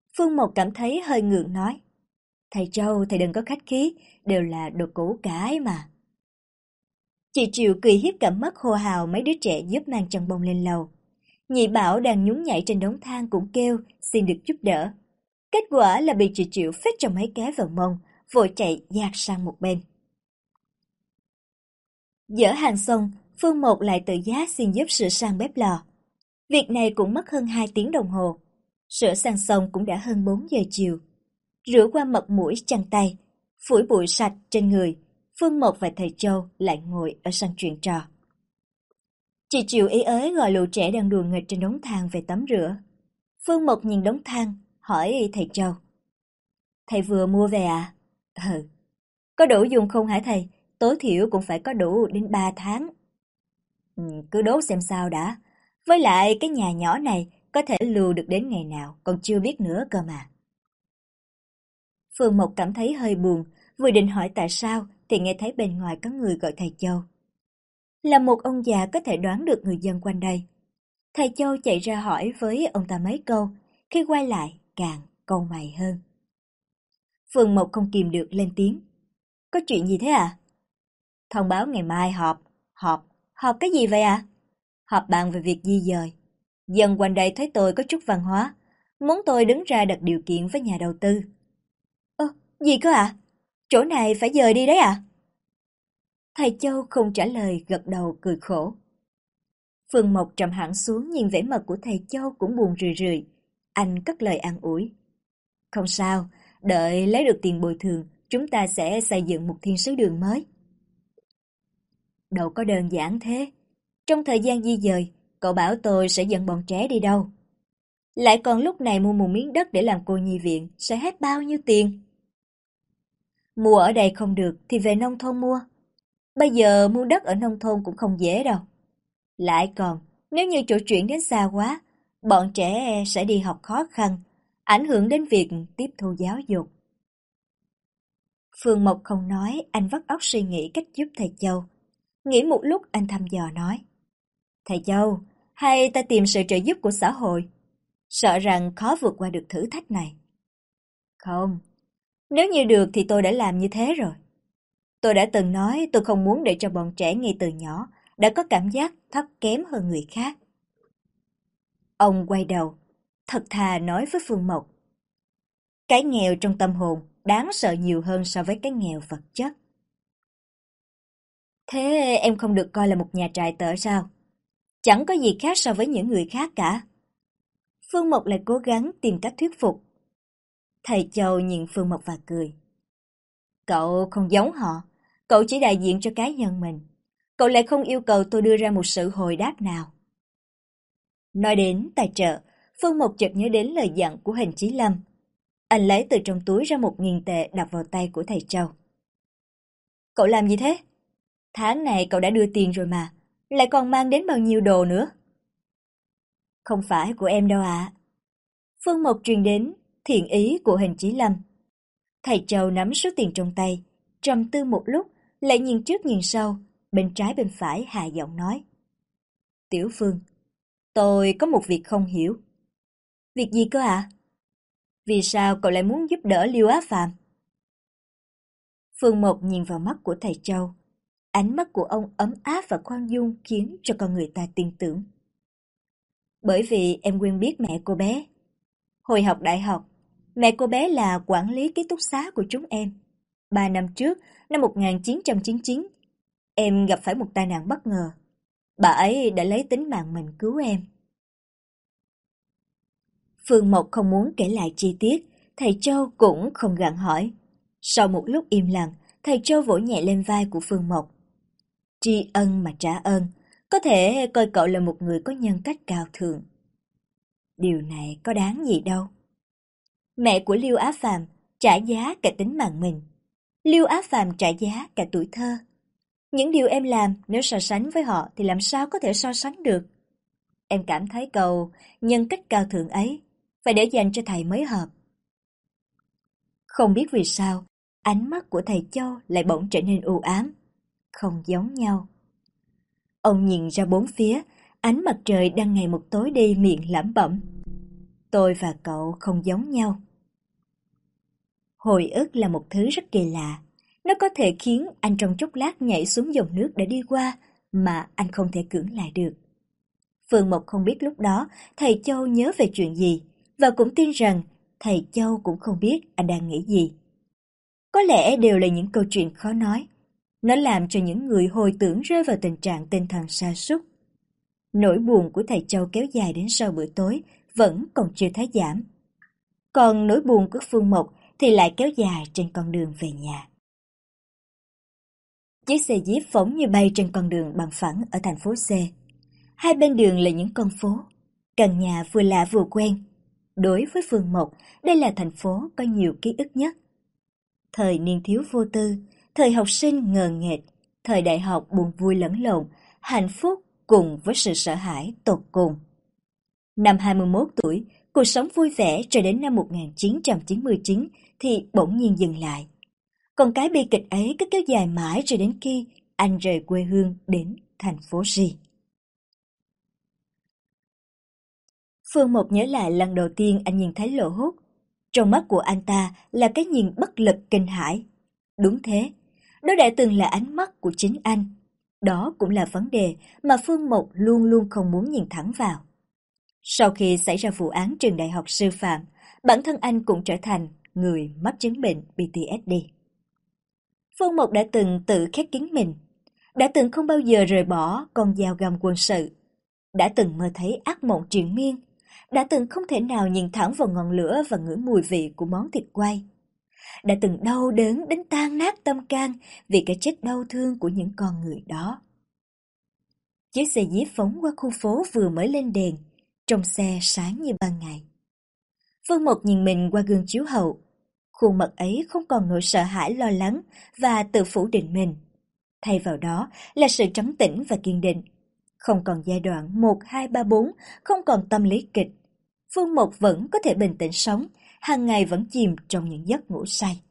Phương Mộc cảm thấy hơi ngượng nói. Thầy Châu, thầy đừng có khách khí, đều là đồ cũ cái mà. Chị Triệu cười hiếp cả mắt hô hào mấy đứa trẻ giúp mang chăn bông lên lầu. Nhị Bảo đang nhún nhảy trên đống than cũng kêu xin được giúp đỡ. Kết quả là bị chị Triệu phết cho mấy cái vào mông, vội chạy dạt sang một bên. Dỡ hàng xong, Phương Mộc lại tự giác xin giúp sửa sang bếp lò. Việc này cũng mất hơn 2 tiếng đồng hồ. Sửa sang xong cũng đã hơn 4 giờ chiều. Rửa qua mặt mũi chăn tay, phủi bụi sạch trên người, Phương Mộc và thầy Châu lại ngồi ở sân chuyện trò. Chị Triệu ý ới gọi lũ trẻ đang đùa nghịch trên đống than về tắm rửa. Phương Mộc nhìn đống than, hỏi thầy Châu. Thầy vừa mua về à? Ừ. Có đủ dùng không hả thầy? Tối thiểu cũng phải có đủ đến 3 tháng. Cứ đốt xem sao đã. Với lại cái nhà nhỏ này có thể lưu được đến ngày nào còn chưa biết nữa cơ mà. Phương Mộc cảm thấy hơi buồn, vừa định hỏi tại sao thì nghe thấy bên ngoài có người gọi thầy Châu. Là một ông già có thể đoán được người dân quanh đây. Thầy Châu chạy ra hỏi với ông ta mấy câu, khi quay lại càng cau mày hơn. Phương Mộc không kìm được lên tiếng. Có chuyện gì thế à? Thông báo ngày mai họp. Họp cái gì vậy à? Họp bàn về việc di dời. Dân quanh đây thấy tôi có chút văn hóa, muốn tôi đứng ra đặt điều kiện với nhà đầu tư. Gì cơ ạ? Chỗ này phải dời đi đấy à? Thầy Châu không trả lời, gật đầu cười khổ. Phương Mộc trầm hẳn xuống, nhìn vẻ mặt của thầy Châu cũng buồn rười rười. Anh cất lời an ủi. Không sao, đợi lấy được tiền bồi thường, chúng ta sẽ xây dựng một thiên sứ đường mới. Đâu có đơn giản thế. Trong thời gian di dời, cậu bảo tôi sẽ dẫn bọn trẻ đi đâu? Lại còn lúc này mua một miếng đất để làm cô nhi viện, sẽ hết bao nhiêu tiền? Mua ở đây không được thì về nông thôn mua. Bây giờ mua đất ở nông thôn cũng không dễ đâu. Lại còn, nếu như chỗ chuyển đến xa quá, bọn trẻ sẽ đi học khó khăn, ảnh hưởng đến việc tiếp thu giáo dục. Phương Mộc không nói, anh vắt óc suy nghĩ cách giúp thầy Châu. Nghĩ một lúc anh thăm dò nói. Thầy Châu, hay ta tìm sự trợ giúp của xã hội? Sợ rằng khó vượt qua được thử thách này. Không, nếu như được thì tôi đã làm như thế rồi. Tôi đã từng nói tôi không muốn để cho bọn trẻ ngay từ nhỏ đã có cảm giác thấp kém hơn người khác. Ông quay đầu, thật thà nói với Phương Mộc. Cái nghèo trong tâm hồn đáng sợ nhiều hơn so với cái nghèo vật chất. Thế em không được coi là một nhà trại tợ sao? Chẳng có gì khác so với những người khác cả. Phương Mộc lại cố gắng tìm cách thuyết phục. Thầy Châu nhìn Phương Mộc và cười. Cậu không giống họ, cậu chỉ đại diện cho cá nhân mình. Cậu lại không yêu cầu tôi đưa ra một sự hồi đáp nào. Nói đến tài trợ, Phương Mộc chợt nhớ đến lời dặn của Hình Chí Lâm. Anh lấy từ trong túi ra 1.000 tệ đặt vào tay của thầy Châu. Cậu làm gì thế? Tháng này cậu đã đưa tiền rồi mà, lại còn mang đến bao nhiêu đồ nữa? Không phải của em đâu ạ. Phương Mộc truyền đến thiện ý của Hình Chí Lâm. Thầy Châu nắm số tiền trong tay, trầm tư một lúc, lại nhìn trước nhìn sau, bên trái bên phải hạ giọng nói. Tiểu Phương, tôi có một việc không hiểu. Việc gì cơ ạ? Vì sao cậu lại muốn giúp đỡ Liêu Á Phạm? Phương Mộc nhìn vào mắt của thầy Châu. Ánh mắt của ông ấm áp và khoan dung khiến cho con người ta tin tưởng. Bởi vì em quen biết mẹ cô bé. Hồi học đại học, mẹ cô bé là quản lý ký túc xá của chúng em. 3 năm trước, năm 1999, em gặp phải một tai nạn bất ngờ. Bà ấy đã lấy tính mạng mình cứu em. Phương Mộc không muốn kể lại chi tiết, thầy Châu cũng không gặng hỏi. Sau một lúc im lặng, thầy Châu vỗ nhẹ lên vai của Phương Mộc. Tri ân mà trả ơn, có thể coi cậu là một người có nhân cách cao thượng. Điều này có đáng gì đâu. Mẹ của Liêu Á Phàm trả giá cả tính mạng mình. Liêu Á Phàm trả giá cả tuổi thơ. Những điều em làm nếu so sánh với họ thì làm sao có thể so sánh được. Em cảm thấy cậu nhân cách cao thượng ấy phải để dành cho thầy mới hợp. Không biết vì sao, ánh mắt của thầy Châu lại bỗng trở nên u ám, không giống nhau. Ông nhìn ra bốn phía, ánh mặt trời đang ngày một tối đi miệng lẩm bẩm. Tôi và cậu không giống nhau. Hồi ức là một thứ rất kỳ lạ. Nó có thể khiến anh trong chốc lát nhảy xuống dòng nước đã đi qua mà anh không thể cưỡng lại được. Phương Mộc không biết lúc đó thầy Châu nhớ về chuyện gì và cũng tin rằng thầy Châu cũng không biết anh đang nghĩ gì. Có lẽ đều là những câu chuyện khó nói. Nó làm cho những người hồi tưởng rơi vào tình trạng tinh thần sa sút. Nỗi buồn của thầy Châu kéo dài đến sau bữa tối vẫn còn chưa thấy giảm. Còn nỗi buồn của Phương Mộc thì lại kéo dài trên con đường về nhà. Chiếc xe jeep phóng như bay trên con đường bằng phẳng ở thành phố C. Hai bên đường là những con phố, căn nhà vừa lạ vừa quen. Đối với Phương Mộc, đây là thành phố có nhiều ký ức nhất. Thời niên thiếu vô tư, thời học sinh ngờ nghệch, thời đại học buồn vui lẫn lộn, hạnh phúc cùng với sự sợ hãi tột cùng. Năm 21 tuổi, cuộc sống vui vẻ cho đến năm 1999 thì bỗng nhiên dừng lại. Còn cái bi kịch ấy cứ kéo dài mãi cho đến khi anh rời quê hương đến thành phố C. Phương Mộc nhớ lại lần đầu tiên anh nhìn thấy Lộ Hút. Trong mắt của anh ta là cái nhìn bất lực kinh hãi. Đúng thế, đó đã từng là ánh mắt của chính anh. Đó cũng là vấn đề mà Phương Mộc luôn luôn không muốn nhìn thẳng vào. Sau khi xảy ra vụ án trường đại học sư phạm, bản thân anh cũng trở thành người mắc chứng bệnh PTSD. Phương Mộc đã từng tự khép kín mình, đã từng không bao giờ rời bỏ con dao găm quân sự, đã từng mơ thấy ác mộng triền miên, đã từng không thể nào nhìn thẳng vào ngọn lửa và ngửi mùi vị của món thịt quay, đã từng đau đớn đến tan nát tâm can vì cái chết đau thương của những con người đó. Chiếc xe jeep phóng qua khu phố vừa mới lên đèn, trong xe sáng như ban ngày. Phương Mộc nhìn mình qua gương chiếu hậu. Khuôn mặt ấy không còn nỗi sợ hãi lo lắng và tự phủ định mình. Thay vào đó là sự trấn tĩnh và kiên định. Không còn giai đoạn 1, 2, 3, 4, không còn tâm lý kịch. Phương Mộc vẫn có thể bình tĩnh sống, hàng ngày vẫn chìm trong những giấc ngủ say.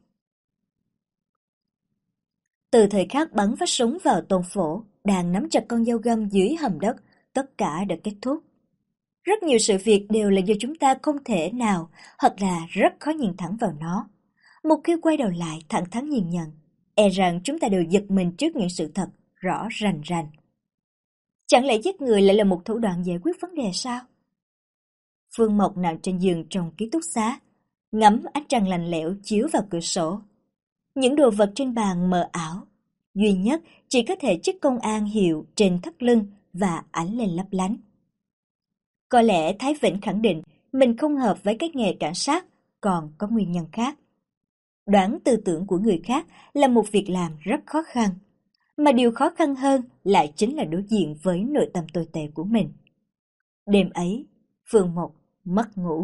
Từ thời khắc bắn phát súng vào Tôn Phổ, đang nắm chặt con dao găm dưới hầm đất, tất cả đã kết thúc. Rất nhiều sự việc đều là do chúng ta không thể nào hoặc là rất khó nhìn thẳng vào nó. Một khi quay đầu lại thẳng thắn nhìn nhận, e rằng chúng ta đều giật mình trước những sự thật rõ rành rành. Chẳng lẽ giết người lại là một thủ đoạn giải quyết vấn đề sao? Phương Mộc nằm trên giường trong ký túc xá, ngắm ánh trăng lạnh lẽo chiếu vào cửa sổ. Những đồ vật trên bàn mờ ảo, duy nhất chỉ có thể chiếc công an hiệu trên thắt lưng và ánh lên lấp lánh. Có lẽ Thái Vĩnh khẳng định mình không hợp với cái nghề cảnh sát, còn có nguyên nhân khác. Đoán tư tưởng của người khác là một việc làm rất khó khăn, mà điều khó khăn hơn lại chính là đối diện với nội tâm tồi tệ của mình. Đêm ấy, Phương Mộc mất ngủ.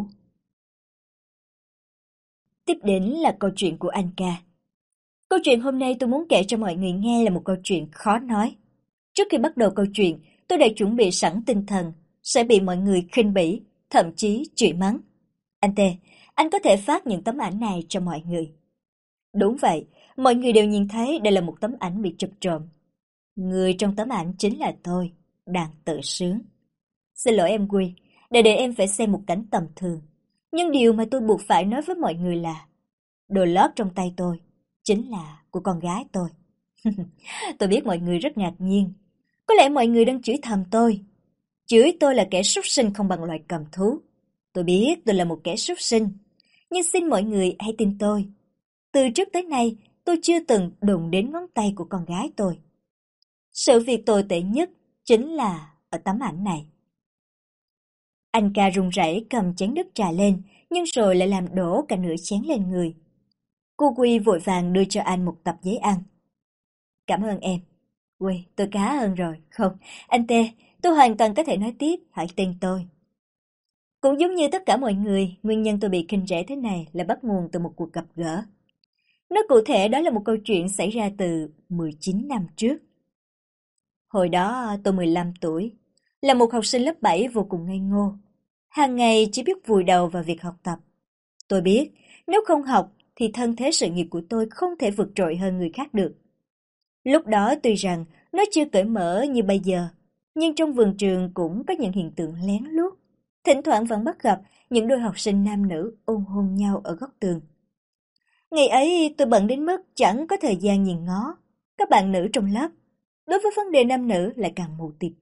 Tiếp đến là câu chuyện của anh ca. Câu chuyện hôm nay tôi muốn kể cho mọi người nghe là một câu chuyện khó nói. Trước khi bắt đầu câu chuyện, tôi đã chuẩn bị sẵn tinh thần sẽ bị mọi người khinh bỉ, thậm chí chửi mắng. Anh Tê, anh có thể phát những tấm ảnh này cho mọi người. Đúng vậy, mọi người đều nhìn thấy đây là một tấm ảnh bị chụp trộm. Người trong tấm ảnh chính là tôi, đang tự sướng. Xin lỗi em Quy, để em phải xem một cảnh tầm thường. Nhưng điều mà tôi buộc phải nói với mọi người là đồ lót trong tay tôi chính là của con gái tôi. Tôi biết mọi người rất ngạc nhiên. Có lẽ mọi người đang chửi thầm tôi. Chửi tôi là kẻ súc sinh không bằng loài cầm thú. Tôi biết tôi là một kẻ súc sinh. Nhưng xin mọi người hãy tin tôi. Từ trước tới nay, tôi chưa từng đụng đến ngón tay của con gái tôi. Sự việc tồi tệ nhất chính là ở tấm ảnh này. Anh ca run rẩy cầm chén nước trà lên, nhưng rồi lại làm đổ cả nửa chén lên người. Cô Quy vội vàng đưa cho anh một tập giấy ăn. Cảm ơn em. Quy, tôi khá hơn rồi. Không, anh Tê, tôi hoàn toàn có thể nói tiếp, hãy tin tôi. Cũng giống như tất cả mọi người, nguyên nhân tôi bị khinh rẻ thế này là bắt nguồn từ một cuộc gặp gỡ. Nói cụ thể đó là một câu chuyện xảy ra từ 19 năm trước. Hồi đó tôi 15 tuổi, là một học sinh lớp 7 vô cùng ngây ngô. Hàng ngày chỉ biết vùi đầu vào việc học tập. Tôi biết, nếu không học thì thân thế sự nghiệp của tôi không thể vượt trội hơn người khác được. Lúc đó tuy rằng nó chưa cởi mở như bây giờ, nhưng trong vườn trường cũng có những hiện tượng lén lút. Thỉnh thoảng vẫn bắt gặp những đôi học sinh nam nữ ôm hôn nhau ở góc tường. Ngày ấy tôi bận đến mức chẳng có thời gian nhìn ngó các bạn nữ trong lớp. Đối với vấn đề nam nữ lại càng mù tịt.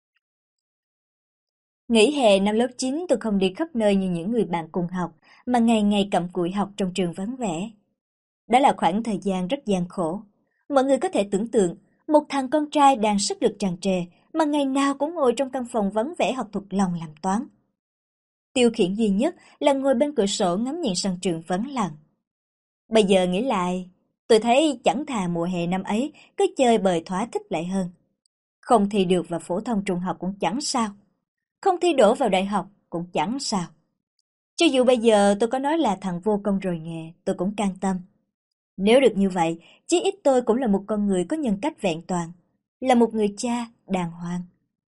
Nghỉ hè năm lớp 9 tôi không đi khắp nơi như những người bạn cùng học, mà ngày ngày cặm cụi học trong trường vắng vẻ. Đó là khoảng thời gian rất gian khổ. Mọi người có thể tưởng tượng, một thằng con trai đang sức lực tràn trề, mà ngày nào cũng ngồi trong căn phòng vắng vẻ hoặc thuộc lòng làm toán. Tiêu khiển duy nhất là ngồi bên cửa sổ ngắm nhìn sân trường vắng lặng. Bây giờ nghĩ lại, tôi thấy chẳng thà mùa hè năm ấy cứ chơi bời thỏa thích lại hơn. Không thi được vào phổ thông trung học cũng chẳng sao. Không thi đỗ vào đại học cũng chẳng sao. Cho dù bây giờ tôi có nói là thằng vô công rồi nghề, tôi cũng can tâm. Nếu được như vậy, chí ít tôi cũng là một con người có nhân cách vẹn toàn, là một người cha đàng hoàng.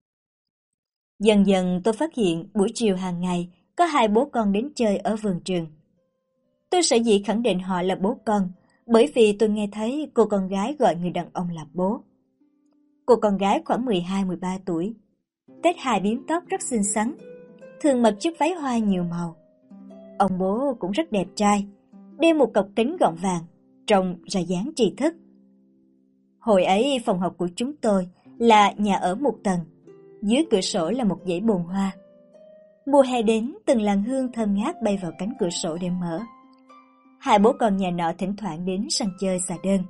Dần dần tôi phát hiện buổi chiều hàng ngày có hai bố con đến chơi ở vườn trường. Tôi sở dĩ khẳng định họ là bố con, bởi vì tôi nghe thấy cô con gái gọi người đàn ông là bố. Cô con gái khoảng 12-13 tuổi, tết hai bím tóc rất xinh xắn, thường mặc chiếc váy hoa nhiều màu. Ông bố cũng rất đẹp trai, đeo một cọc kính gọng vàng, trông ra dáng tri thức. Hồi ấy phòng học của chúng tôi là nhà ở một tầng, dưới cửa sổ là một dãy bồn hoa. Mùa hè đến, từng làn hương thơm ngát bay vào cánh cửa sổ để mở. Hai bố con nhà nọ thỉnh thoảng đến sân chơi xà đơn.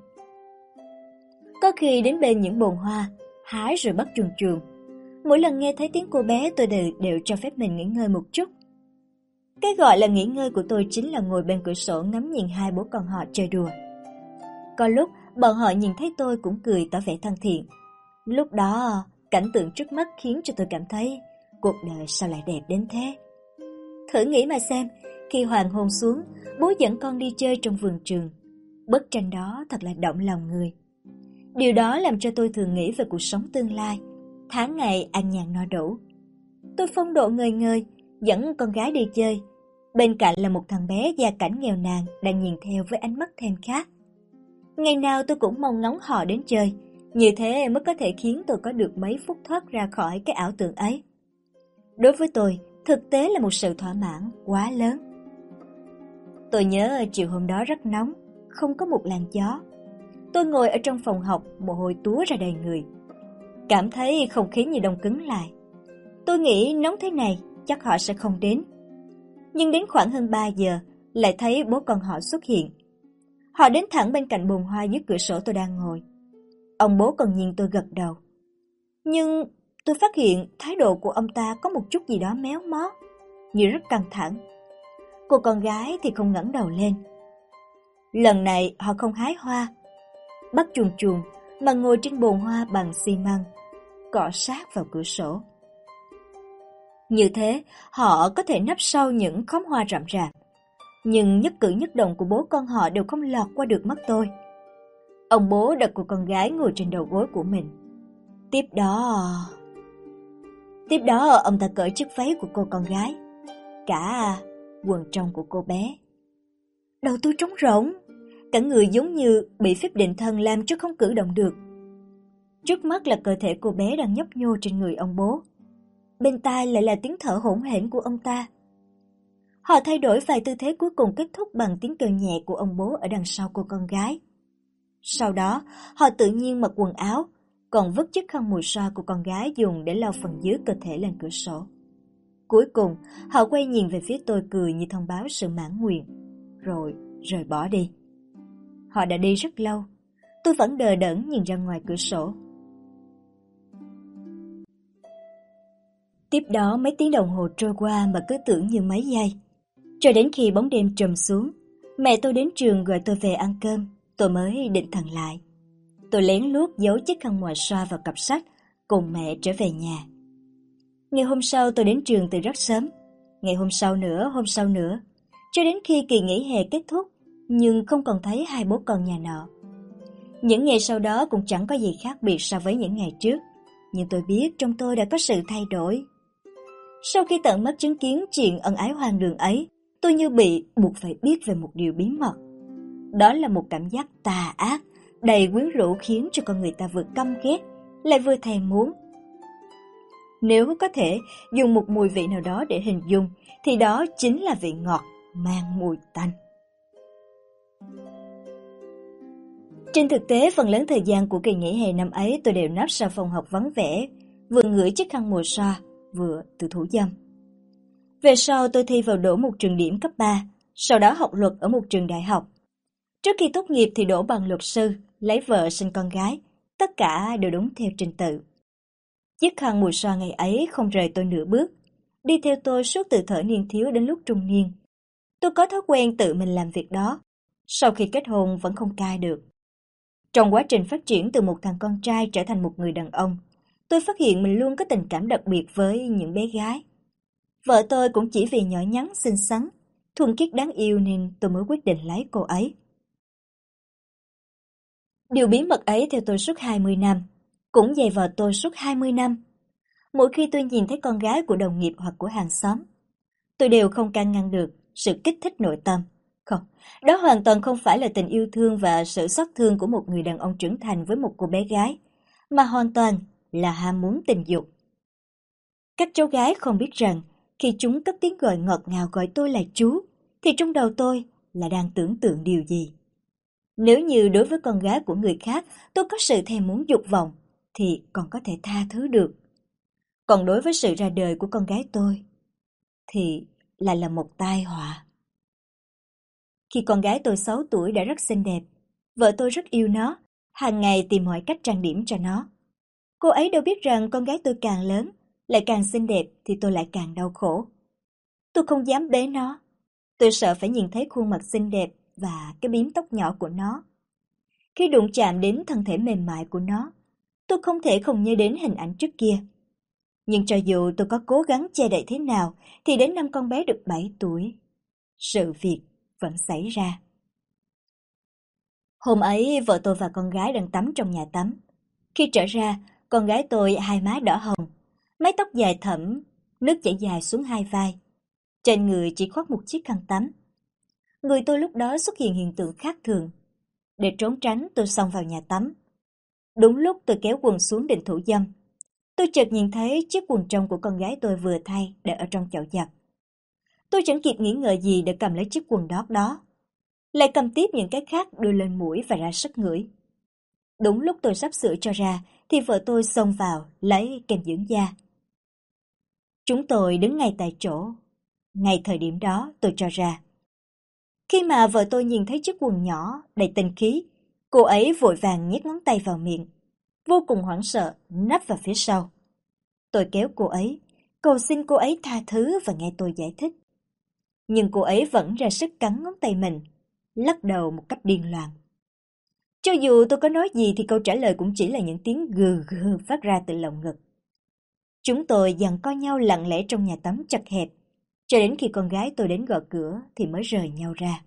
Có khi đến bên những bồn hoa, hái rồi bắt chuồn chuồn. Mỗi lần nghe thấy tiếng cô bé tôi đều cho phép mình nghỉ ngơi một chút. Cái gọi là nghỉ ngơi của tôi chính là ngồi bên cửa sổ ngắm nhìn hai bố con họ chơi đùa. Có lúc bọn họ nhìn thấy tôi cũng cười tỏ vẻ thân thiện. Lúc đó cảnh tượng trước mắt khiến cho tôi cảm thấy cuộc đời sao lại đẹp đến thế. Thử nghĩ mà xem, khi hoàng hôn xuống, bố dẫn con đi chơi trong vườn trường. Bức tranh đó thật là động lòng người. Điều đó làm cho tôi thường nghĩ về cuộc sống tương lai, tháng ngày ăn nhàn no đủ. Tôi phong độ ngời ngời, dẫn con gái đi chơi. Bên cạnh là một thằng bé gia cảnh nghèo nàn đang nhìn theo với ánh mắt thèm khát. Ngày nào tôi cũng mong ngóng họ đến chơi, như thế mới có thể khiến tôi có được mấy phút thoát ra khỏi cái ảo tưởng ấy. Đối với tôi, thực tế là một sự thỏa mãn quá lớn. Tôi nhớ chiều hôm đó rất nóng, không có một làn gió. Tôi ngồi ở trong phòng học, mồ hôi túa ra đầy người. Cảm thấy không khí như đông cứng lại. Tôi nghĩ nóng thế này, chắc họ sẽ không đến. Nhưng đến khoảng hơn 3 giờ, lại thấy bố con họ xuất hiện. Họ đến thẳng bên cạnh bồn hoa dưới cửa sổ tôi đang ngồi. Ông bố còn nhìn tôi gật đầu. Nhưng tôi phát hiện thái độ của ông ta có một chút gì đó méo mó, như rất căng thẳng. Cô con gái thì không ngẩng đầu lên. Lần này họ không hái hoa, bắt chuồn chuồn mà ngồi trên bồn hoa bằng xi măng, cọ sát vào cửa sổ. Như thế, họ có thể nấp sau những khóm hoa rậm rạp. Nhưng nhất cử nhất động của bố con họ đều không lọt qua được mắt tôi. Ông bố đặt cô con gái ngồi trên đầu gối của mình. Tiếp đó ông ta cởi chiếc váy của cô con gái, cả quần trong của cô bé. Đầu tôi trống rỗng, cả người giống như bị phép định thần làm cho không cử động được. Trước mắt là cơ thể cô bé đang nhấp nhô trên người ông bố. Bên tai lại là tiếng thở hổn hển của ông ta. Họ thay đổi vài tư thế cuối cùng kết thúc bằng tiếng kêu nhẹ của ông bố ở đằng sau cô con gái. Sau đó, họ tự nhiên mặc quần áo, còn vứt chiếc khăn mùi xoa của con gái dùng để lau phần dưới cơ thể lên cửa sổ. Cuối cùng, họ quay nhìn về phía tôi cười như thông báo sự mãn nguyện, rồi rời bỏ đi. Họ đã đi rất lâu, tôi vẫn đờ đẫn nhìn ra ngoài cửa sổ. Tiếp đó mấy tiếng đồng hồ trôi qua mà cứ tưởng như mấy giây. Cho đến khi bóng đêm trùm xuống, mẹ tôi đến trường gọi tôi về ăn cơm, tôi mới định thần lại. Tôi lén lút giấu chiếc khăn mùi xoa vào cặp sách, cùng mẹ trở về nhà. Ngày hôm sau tôi đến trường từ rất sớm, ngày hôm sau nữa, cho đến khi kỳ nghỉ hè kết thúc, nhưng không còn thấy hai bố con nhà nọ. Những ngày sau đó cũng chẳng có gì khác biệt so với những ngày trước, nhưng tôi biết trong tôi đã có sự thay đổi. Sau khi tận mắt chứng kiến chuyện ân ái hoang đường ấy, tôi như bị buộc phải biết về một điều bí mật. Đó là một cảm giác tà ác, đầy quyến rũ khiến cho con người ta vừa căm ghét, lại vừa thèm muốn. Nếu có thể dùng một mùi vị nào đó để hình dung, thì đó chính là vị ngọt mang mùi tanh. Trên thực tế, phần lớn thời gian của kỳ nghỉ hè năm ấy tôi đều nấp sau phòng học vắng vẻ, vừa ngửi chiếc khăn mùa xoa, vừa tự thủ dâm. Về sau tôi thi vào đỗ một trường điểm cấp 3, sau đó học luật ở một trường đại học. Trước khi tốt nghiệp thì đỗ bằng luật sư, lấy vợ sinh con gái, tất cả đều đúng theo trình tự. Chiếc khăn mùa xoa ngày ấy không rời tôi nửa bước, đi theo tôi suốt từ thời niên thiếu đến lúc trung niên. Tôi có thói quen tự mình làm việc đó, sau khi kết hôn vẫn không cai được. Trong quá trình phát triển từ một thằng con trai trở thành một người đàn ông, tôi phát hiện mình luôn có tình cảm đặc biệt với những bé gái. Vợ tôi cũng chỉ vì nhỏ nhắn xinh xắn, thuần khiết đáng yêu nên tôi mới quyết định lấy cô ấy. Điều bí mật ấy theo tôi suốt 20 năm, cũng dày vò tôi suốt 20 năm. Mỗi khi tôi nhìn thấy con gái của đồng nghiệp hoặc của hàng xóm, tôi đều không can ngăn được sự kích thích nội tâm. Không, đó hoàn toàn không phải là tình yêu thương và sự xót thương của một người đàn ông trưởng thành với một cô bé gái, mà hoàn toàn là ham muốn tình dục. Các cháu gái không biết rằng, khi chúng cất tiếng gọi ngọt ngào gọi tôi là chú, thì trong đầu tôi là đang tưởng tượng điều gì. Nếu như đối với con gái của người khác tôi có sự thèm muốn dục vọng, thì còn có thể tha thứ được. Còn đối với sự ra đời của con gái tôi, thì lại là một tai họa. Khi con gái tôi 6 tuổi đã rất xinh đẹp, vợ tôi rất yêu nó, hàng ngày tìm mọi cách trang điểm cho nó. Cô ấy đâu biết rằng con gái tôi càng lớn, lại càng xinh đẹp thì tôi lại càng đau khổ. Tôi không dám bế nó, tôi sợ phải nhìn thấy khuôn mặt xinh đẹp và cái bím tóc nhỏ của nó. Khi đụng chạm đến thân thể mềm mại của nó, tôi không thể không nhớ đến hình ảnh trước kia. Nhưng cho dù tôi có cố gắng che đậy thế nào, thì đến năm con bé được 7 tuổi, sự việc vẫn xảy ra. Hôm ấy, vợ tôi và con gái đang tắm trong nhà tắm. Khi trở ra, con gái tôi hai má đỏ hồng, mái tóc dài thẫm, nước chảy dài xuống hai vai. Trên người chỉ khoác một chiếc khăn tắm. Người tôi lúc đó xuất hiện hiện tượng khác thường. Để trốn tránh, tôi xông vào nhà tắm. Đúng lúc tôi kéo quần xuống định thủ dâm, tôi chợt nhìn thấy chiếc quần trong của con gái tôi vừa thay để ở trong chậu giặt. Tôi chẳng kịp nghĩ ngợi gì để cầm lấy chiếc quần đót đó, lại cầm tiếp những cái khác đưa lên mũi và ra sức ngửi. Đúng lúc tôi sắp sửa cho ra, thì vợ tôi xông vào lấy kem dưỡng da. Chúng tôi đứng ngay tại chỗ. Ngay thời điểm đó tôi cho ra. Khi mà vợ tôi nhìn thấy chiếc quần nhỏ đầy tinh khí, cô ấy vội vàng nhét ngón tay vào miệng, vô cùng hoảng sợ nấp vào phía sau. Tôi kéo cô ấy, cầu xin cô ấy tha thứ và nghe tôi giải thích. Nhưng cô ấy vẫn ra sức cắn ngón tay mình, lắc đầu một cách điên loạn. Cho dù tôi có nói gì thì câu trả lời cũng chỉ là những tiếng gừ gừ phát ra từ lồng ngực. Chúng tôi giằng co nhau lặng lẽ trong nhà tắm chật hẹp, cho đến khi con gái tôi đến gõ cửa thì mới rời nhau ra.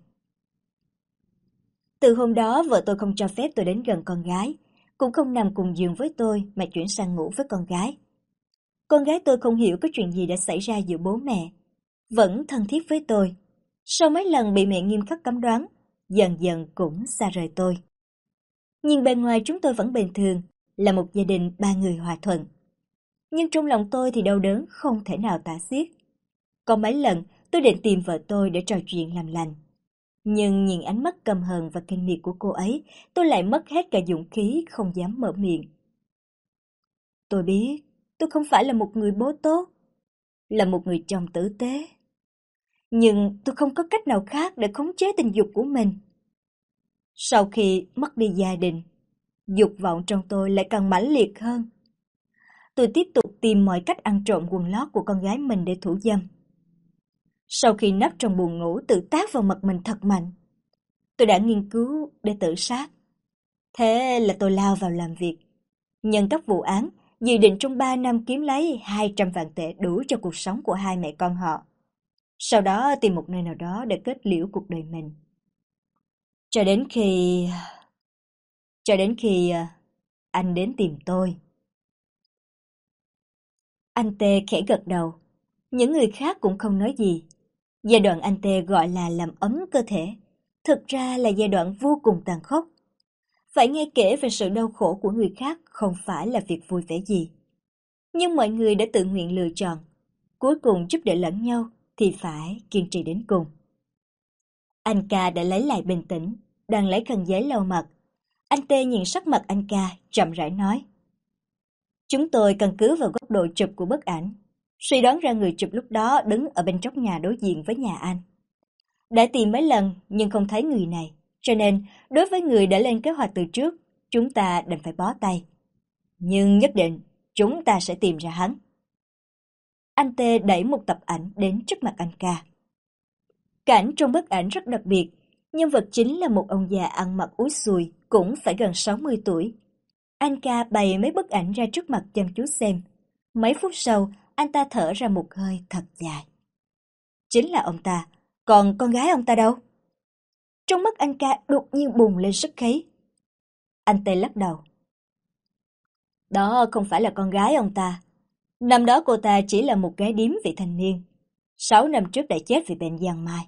Từ hôm đó vợ tôi không cho phép tôi đến gần con gái, cũng không nằm cùng giường với tôi mà chuyển sang ngủ với con gái. Con gái tôi không hiểu có chuyện gì đã xảy ra giữa bố mẹ, vẫn thân thiết với tôi. Sau mấy lần bị mẹ nghiêm khắc cấm đoán, dần dần cũng xa rời tôi. Nhìn bề ngoài chúng tôi vẫn bình thường, là một gia đình ba người hòa thuận. Nhưng trong lòng tôi thì đau đớn không thể nào tả xiết. Có mấy lần tôi định tìm vợ tôi để trò chuyện làm lành. Nhưng nhìn ánh mắt căm hờn và kinh miệt của cô ấy, tôi lại mất hết cả dũng khí không dám mở miệng. Tôi biết, tôi không phải là một người bố tốt, là một người chồng tử tế. Nhưng tôi không có cách nào khác để khống chế tình dục của mình. Sau khi mất đi gia đình, dục vọng trong tôi lại càng mãnh liệt hơn. Tôi tiếp tục tìm mọi cách ăn trộm quần lót của con gái mình để thủ dâm. Sau khi nấp trong buồng ngủ tự tát vào mặt mình thật mạnh, tôi đã nghiên cứu để tự sát. Thế là tôi lao vào làm việc, nhận các vụ án, dự định trong 3 năm kiếm lấy 200 vạn tệ đủ cho cuộc sống của hai mẹ con họ. Sau đó tìm một nơi nào đó để kết liễu cuộc đời mình. Cho đến khi anh đến tìm tôi. Anh Tê khẽ gật đầu. Những người khác cũng không nói gì. Giai đoạn anh Tê gọi là làm ấm cơ thể, thực ra là giai đoạn vô cùng tàn khốc. Phải nghe kể về sự đau khổ của người khác không phải là việc vui vẻ gì. Nhưng mọi người đã tự nguyện lựa chọn. Cuối cùng giúp đỡ lẫn nhau thì phải kiên trì đến cùng. Anh ca đã lấy lại bình tĩnh, đang lấy khăn giấy lau mặt. Anh Tê nhìn sắc mặt anh ca, chậm rãi nói. Chúng tôi căn cứ vào góc độ chụp của bức ảnh, suy đoán ra người chụp lúc đó đứng ở bên trong nhà đối diện với nhà anh. Đã tìm mấy lần nhưng không thấy người này, cho nên đối với người đã lên kế hoạch từ trước, chúng ta đành phải bó tay. Nhưng nhất định chúng ta sẽ tìm ra hắn. Anh Tê đẩy một tập ảnh đến trước mặt anh ca. Cảnh trong bức ảnh rất đặc biệt, nhân vật chính là một ông già ăn mặc úi sùi, cũng phải gần 60 tuổi. Anh ca bày mấy bức ảnh ra trước mặt chăm chú xem. Mấy phút sau, anh ta thở ra một hơi thật dài. Chính là ông ta, còn con gái ông ta đâu? Trong mắt anh ca đột nhiên bùng lên sức khí. Anh Tê lắc đầu. Đó không phải là con gái ông ta. Năm đó cô ta chỉ là một gái điếm vị thành niên. 6 năm trước đã chết vì bệnh giang mai.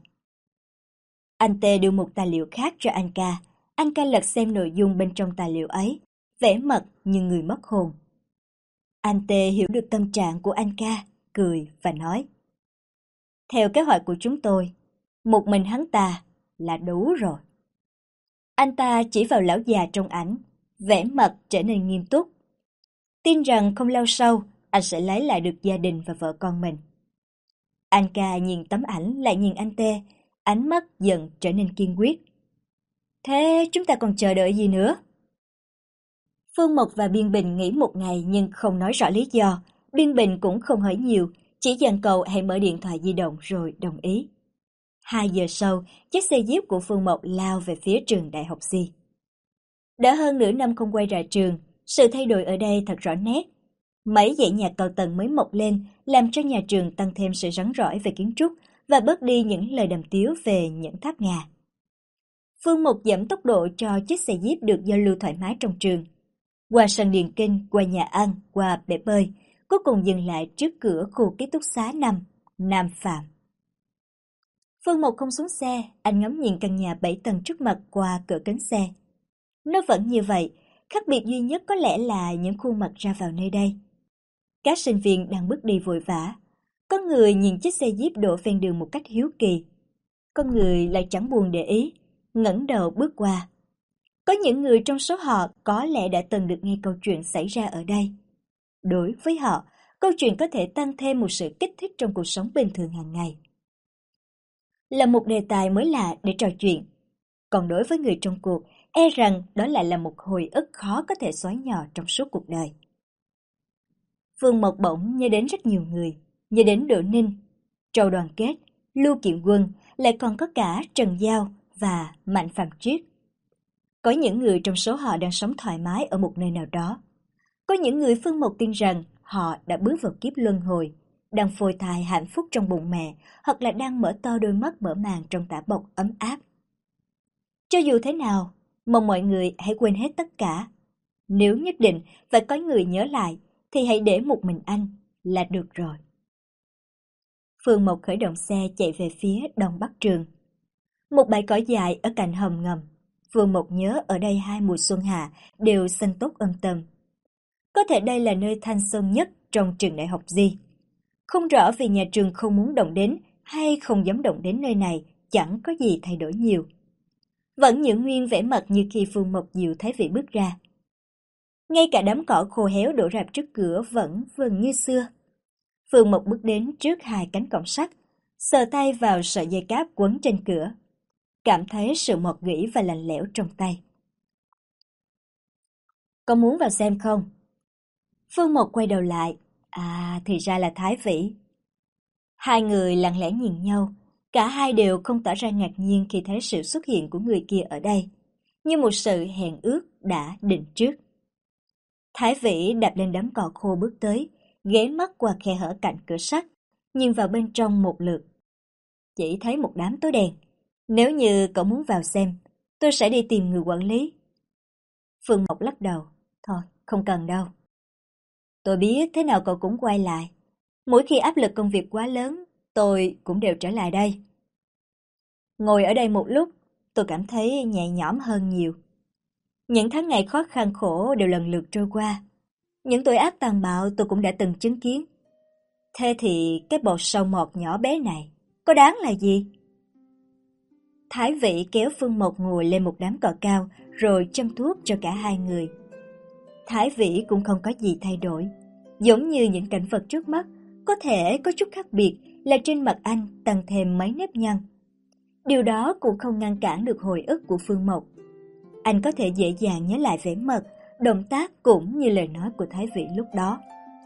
Anh Tê đưa một tài liệu khác cho anh ca. Anh ca lật xem nội dung bên trong tài liệu ấy, vẻ mặt như người mất hồn. Anh Tê hiểu được tâm trạng của anh ca, cười và nói. Theo kế hoạch của chúng tôi, một mình hắn ta là đủ rồi. Anh ta chỉ vào lão già trong ảnh, vẻ mặt trở nên nghiêm túc. Tin rằng không lâu sau, anh sẽ lấy lại được gia đình và vợ con mình. Anh ca nhìn tấm ảnh lại nhìn anh Tê, ánh mắt dần trở nên kiên quyết. Thế chúng ta còn chờ đợi gì nữa? Phương Mộc và Biên Bình nghỉ một ngày nhưng không nói rõ lý do. Biên Bình cũng không hỏi nhiều, chỉ dặn cậu hãy mở điện thoại di động rồi đồng ý. 2 giờ sau, chiếc xe jeep của Phương Mộc lao về phía trường Đại học Di. Đã hơn nửa năm không quay ra trường, sự thay đổi ở đây thật rõ nét. Mấy dãy nhà cao tầng mới mọc lên làm cho nhà trường tăng thêm sự rắn rỏi về kiến trúc và bớt đi những lời đàm tiếu về những tháp ngà. Phương Mộc giảm tốc độ cho chiếc xe jeep được giao lưu thoải mái trong trường. Qua sân điền kinh, qua nhà ăn, qua bể bơi, cuối cùng dừng lại trước cửa khu ký túc xá 5, Nam Phạm. Phương Mộc không xuống xe, anh ngắm nhìn căn nhà 7 tầng trước mặt qua cửa kính xe. Nó vẫn như vậy, khác biệt duy nhất có lẽ là những khuôn mặt ra vào nơi đây. Các sinh viên đang bước đi vội vã. Có người nhìn chiếc xe jeep đổ ven đường một cách hiếu kỳ. Có người lại chẳng buồn để ý, ngẩng đầu bước qua. Có những người trong số họ có lẽ đã từng được nghe câu chuyện xảy ra ở đây. Đối với họ, câu chuyện có thể tăng thêm một sự kích thích trong cuộc sống bình thường hàng ngày. Là một đề tài mới lạ để trò chuyện. Còn đối với người trong cuộc, e rằng đó lại là một hồi ức khó có thể xóa nhòa trong suốt cuộc đời. Phương Mộc bỗng nhớ đến rất nhiều người, nhớ đến Đỗ Ninh, Châu Đoàn Kết, Lưu Kiện Quân, lại còn có cả Trần Giao và Mạnh Phạm Triết. Có những người trong số họ đang sống thoải mái ở một nơi nào đó. Có những người Phương Mộc tin rằng họ đã bước vào kiếp luân hồi, đang phôi thai hạnh phúc trong bụng mẹ, hoặc là đang mở to đôi mắt mở màng trong tã bọc ấm áp. Cho dù thế nào, mong mọi người hãy quên hết tất cả. Nếu nhất định phải có người nhớ lại, thì hãy để một mình anh là được rồi. Phương Mộc khởi động xe chạy về phía Đông Bắc Trường. Một bãi cỏ dài ở cạnh hầm ngầm. Phương Mộc nhớ ở đây 2 mùa xuân hạ đều xanh tốt tầm. Có thể đây là nơi thanh xuân nhất trong trường Đại học Di. Không rõ vì nhà trường không muốn động đến hay không dám động đến nơi này, chẳng có gì thay đổi nhiều. Vẫn giữ nguyên vẻ mặt như khi Phương Mộc dịu Thái Vĩ bước ra. Ngay cả đám cỏ khô héo đổ rạp trước cửa vẫn vần như xưa. Phương Mộc bước đến trước 2 cánh cổng sắt, sờ tay vào sợi dây cáp quấn trên cửa. Cảm thấy sự mọt gỉ và lạnh lẽo trong tay. Có muốn vào xem không? Phương Mộc quay đầu lại. À, thì ra là Thái Vĩ. 2 người lặng lẽ nhìn nhau. Cả hai đều không tỏ ra ngạc nhiên khi thấy sự xuất hiện của người kia ở đây. Như một sự hẹn ước đã định trước. Thái Vĩ đạp lên đám cỏ khô bước tới, ghé mắt qua khe hở cạnh cửa sắt, nhìn vào bên trong một lượt. Chỉ thấy một đám tối đen. Nếu như cậu muốn vào xem, tôi sẽ đi tìm người quản lý. Phương Mộc lắc đầu. Thôi, không cần đâu. Tôi biết thế nào cậu cũng quay lại. Mỗi khi áp lực công việc quá lớn, tôi cũng đều trở lại đây. Ngồi ở đây một lúc, tôi cảm thấy nhẹ nhõm hơn nhiều. Những tháng ngày khó khăn khổ đều lần lượt trôi qua. Những tội ác tàn bạo tôi cũng đã từng chứng kiến. Thế thì cái bột sâu mọt nhỏ bé này có đáng là gì? Thái Vĩ kéo Phương Mộc ngồi lên một đám cỏ cao rồi châm thuốc cho cả hai người. Thái Vĩ cũng không có gì thay đổi. Giống như những cảnh vật trước mắt, có thể có chút khác biệt là trên mặt anh tăng thêm mấy nếp nhăn. Điều đó cũng không ngăn cản được hồi ức của Phương Mộc. Anh có thể dễ dàng nhớ lại vẻ mặt, động tác cũng như lời nói của Thái Vĩ lúc đó.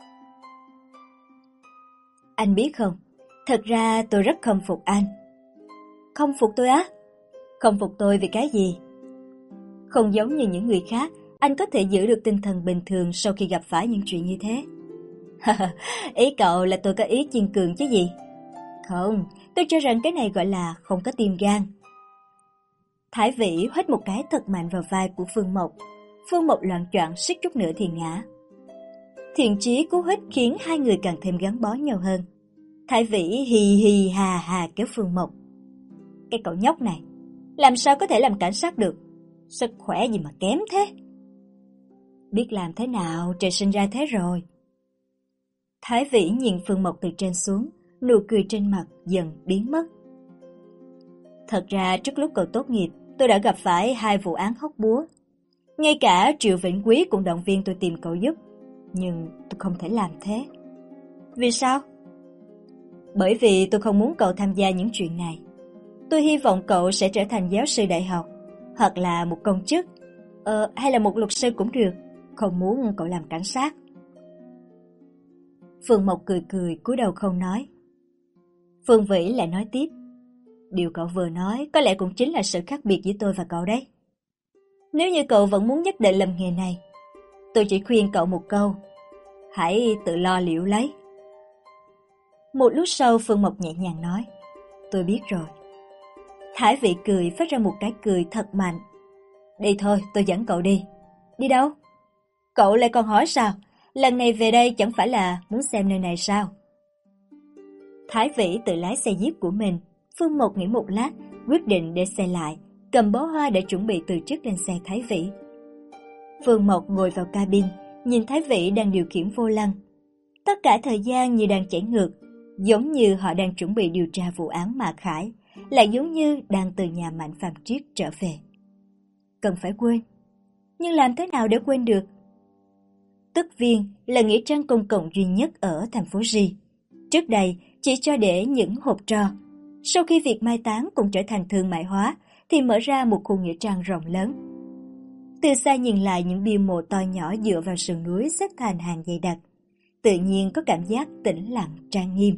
Anh biết không, thật ra tôi rất khâm phục anh. Không phục tôi á? Không phục tôi vì cái gì? Không giống như những người khác, anh có thể giữ được tinh thần bình thường sau khi gặp phải những chuyện như thế. Ý cậu là tôi có ý kiên cường chứ gì? Không, tôi cho rằng cái này gọi là không có tim gan. Thái Vĩ huých một cái thật mạnh vào vai của Phương Mộc. Phương Mộc loạng choạng suýt chút nữa thì ngã. Thiện chí cú huých khiến hai người càng thêm gắn bó nhau hơn. Thái Vĩ hì hì hà hà kéo Phương Mộc. Cái cậu nhóc này, làm sao có thể làm cảnh sát được? Sức khỏe gì mà kém thế? Biết làm thế nào, trời sinh ra thế rồi. Thái Vĩ nhìn Phương Mộc từ trên xuống, nụ cười trên mặt dần biến mất. Thật ra trước lúc cậu tốt nghiệp, tôi đã gặp phải 2 vụ án hóc búa. Ngay cả Triệu Vĩnh Quý cũng động viên tôi tìm cậu giúp. Nhưng tôi không thể làm thế. Vì sao? Bởi vì tôi không muốn cậu tham gia những chuyện này. Tôi hy vọng cậu sẽ trở thành giáo sư đại học, hoặc là một công chức, hay là một luật sư cũng được. Không muốn cậu làm cảnh sát. Phương Mộc cười cười cúi đầu không nói. Phương Vĩ lại nói tiếp. Điều cậu vừa nói có lẽ cũng chính là sự khác biệt giữa tôi và cậu đấy. Nếu như cậu vẫn muốn nhất định làm nghề này, tôi chỉ khuyên cậu một câu. Hãy tự lo liệu lấy. Một lúc sau Phương Mộc nhẹ nhàng nói. Tôi biết rồi. Thái Vĩ cười phát ra một cái cười thật mạnh. Đi thôi, tôi dẫn cậu đi. Đi đâu? Cậu lại còn hỏi sao? Lần này về đây chẳng phải là muốn xem nơi này sao? Thái Vĩ tự lái xe jeep của mình. Phương Mộc nghĩ một lát, quyết định để xe lại, cầm bó hoa để chuẩn bị từ chức lên xe Thái Vĩ. Phương Mộc ngồi vào cabin, nhìn Thái Vĩ đang điều khiển vô lăng. Tất cả thời gian như đang chảy ngược, giống như họ đang chuẩn bị điều tra vụ án Mạc Khải, lại giống như đang từ nhà Mạnh Phạm Triết trở về. Cần phải quên, nhưng làm thế nào để quên được? Tức Viên là nghĩa trang công cộng duy nhất ở thành phố Ri. Trước đây chỉ cho để những hộp tro. Sau khi việc mai táng cũng trở thành thương mại hóa, thì mở ra một khu nghĩa trang rộng lớn. Từ xa nhìn lại những bia mộ to nhỏ dựa vào sườn núi xếp thành hàng dày đặc, tự nhiên có cảm giác tĩnh lặng trang nghiêm.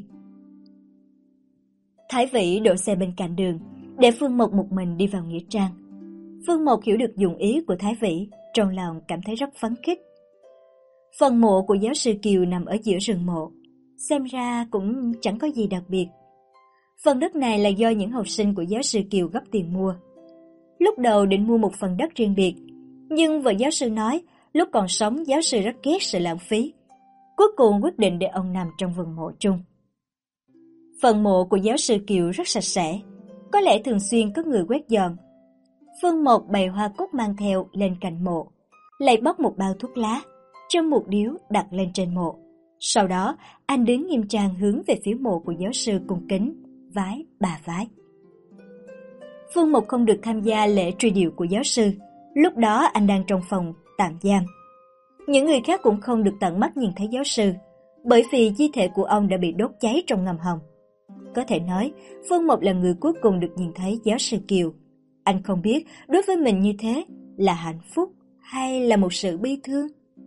Thái Vĩ đổ xe bên cạnh đường, để Phương Mộc một mình đi vào nghĩa trang. Phương Mộc hiểu được dụng ý của Thái Vĩ, trong lòng cảm thấy rất phấn khích. Phần mộ của giáo sư Kiều nằm ở giữa rừng mộ, xem ra cũng chẳng có gì đặc biệt. Phần đất này là do những học sinh của giáo sư Kiều góp tiền mua. Lúc đầu định mua một phần đất riêng biệt, nhưng vợ giáo sư nói lúc còn sống giáo sư rất ghét sự lãng phí. Cuối cùng quyết định để ông nằm trong vườn mộ chung. Phần mộ của giáo sư Kiều rất sạch sẽ, có lẽ thường xuyên có người quét dọn. Phương Mộc bày hoa cúc mang theo lên cạnh mộ, lại bóc một bao thuốc lá, trong một điếu đặt lên trên mộ. Sau đó, anh đứng nghiêm trang hướng về phía mộ của giáo sư cung kính, vái 3 vái. Phương Mộc không được tham gia lễ truy điệu của giáo sư, lúc đó anh đang trong phòng tạm giam. Những người khác cũng không được tận mắt nhìn thấy giáo sư, bởi vì di thể của ông đã bị đốt cháy trong ngầm hầm. Có thể nói, Phương Mộc là người cuối cùng được nhìn thấy giáo sư Kiều. Anh không biết đối với mình như thế là hạnh phúc hay là một sự bi thương.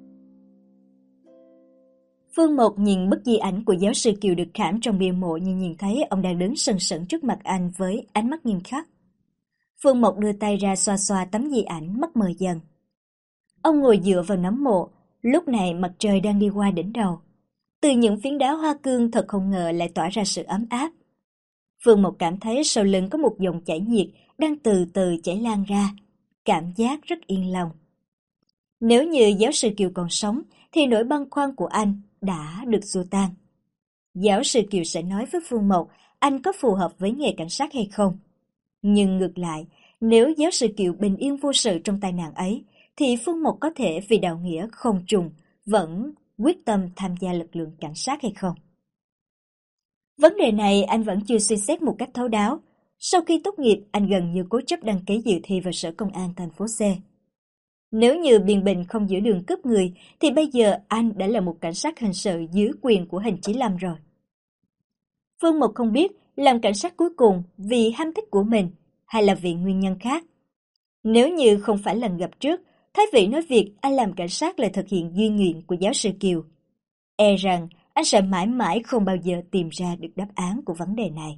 Phương Mộc nhìn bức di ảnh của giáo sư Kiều được khảm trong bia mộ như nhìn thấy ông đang đứng sừng sững trước mặt anh với ánh mắt nghiêm khắc. Phương Mộc đưa tay ra xoa xoa tấm di ảnh mắt mờ dần. Ông ngồi dựa vào nấm mộ, lúc này mặt trời đang đi qua đỉnh đầu. Từ những phiến đá hoa cương thật không ngờ lại tỏa ra sự ấm áp. Phương Mộc cảm thấy sau lưng có một dòng chảy nhiệt đang từ từ chảy lan ra, cảm giác rất yên lòng. Nếu như giáo sư Kiều còn sống, thì nỗi băn khoăn của anh đã được xua tan. Giáo sư Kiều sẽ nói với Phương Mộc anh có phù hợp với nghề cảnh sát hay không. Nhưng ngược lại, nếu giáo sư Kiều bình yên vô sự trong tai nạn ấy, thì Phương Mộc có thể vì đạo nghĩa không trùng, vẫn quyết tâm tham gia lực lượng cảnh sát hay không. Vấn đề này anh vẫn chưa suy xét một cách thấu đáo. Sau khi tốt nghiệp, anh gần như cố chấp đăng ký dự thi vào Sở Công an thành phố C. Nếu như Biên Bình không giữa đường cướp người, thì bây giờ anh đã là một cảnh sát hình sự dưới quyền của Hình Chí Lâm rồi. Phương Mộc không biết làm cảnh sát cuối cùng vì ham thích của mình hay là vì nguyên nhân khác. Nếu như không phải lần gặp trước, Thái Vĩ nói việc anh làm cảnh sát là thực hiện duy nguyện của giáo sư Kiều. E rằng anh sẽ mãi mãi không bao giờ tìm ra được đáp án của vấn đề này.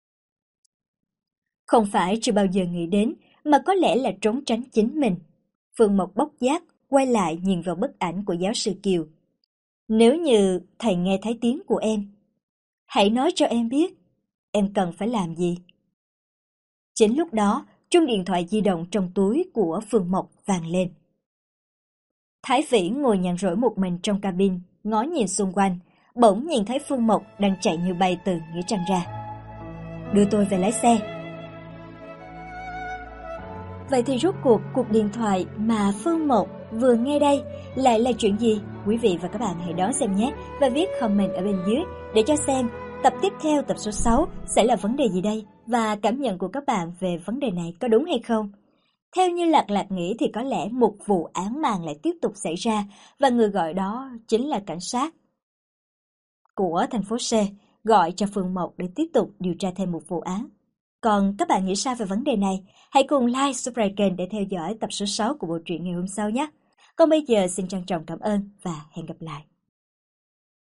Không phải chưa bao giờ nghĩ đến, mà có lẽ là trốn tránh chính mình. Phương Mộc bốc giác, quay lại nhìn vào bức ảnh của giáo sư Kiều. Nếu như thầy nghe thấy tiếng của em, hãy nói cho em biết, em cần phải làm gì. Chính lúc đó, chuông điện thoại di động trong túi của Phương Mộc vang lên. Thái Vĩ ngồi nhàn rỗi một mình trong cabin, ngó nhìn xung quanh, bỗng nhìn thấy Phương Mộc đang chạy như bay từ nghĩa trang ra. Đưa tôi về lái xe. Vậy thì rốt cuộc điện thoại mà Phương Mộc vừa nghe đây lại là chuyện gì? Quý vị và các bạn hãy đón xem nhé và viết comment ở bên dưới để cho xem tập tiếp theo, tập số 6 sẽ là vấn đề gì đây và cảm nhận của các bạn về vấn đề này có đúng hay không. Theo như Lạc Lạc nghĩ thì có lẽ một vụ án mạng lại tiếp tục xảy ra và người gọi đó chính là cảnh sát của thành phố C gọi cho Phương Mộc để tiếp tục điều tra thêm một vụ án. Còn các bạn nghĩ sao về vấn đề này? Hãy cùng like, subscribe kênh để theo dõi tập số 6 của bộ truyện ngày hôm sau nhé. Còn bây giờ xin trân trọng cảm ơn và hẹn gặp lại.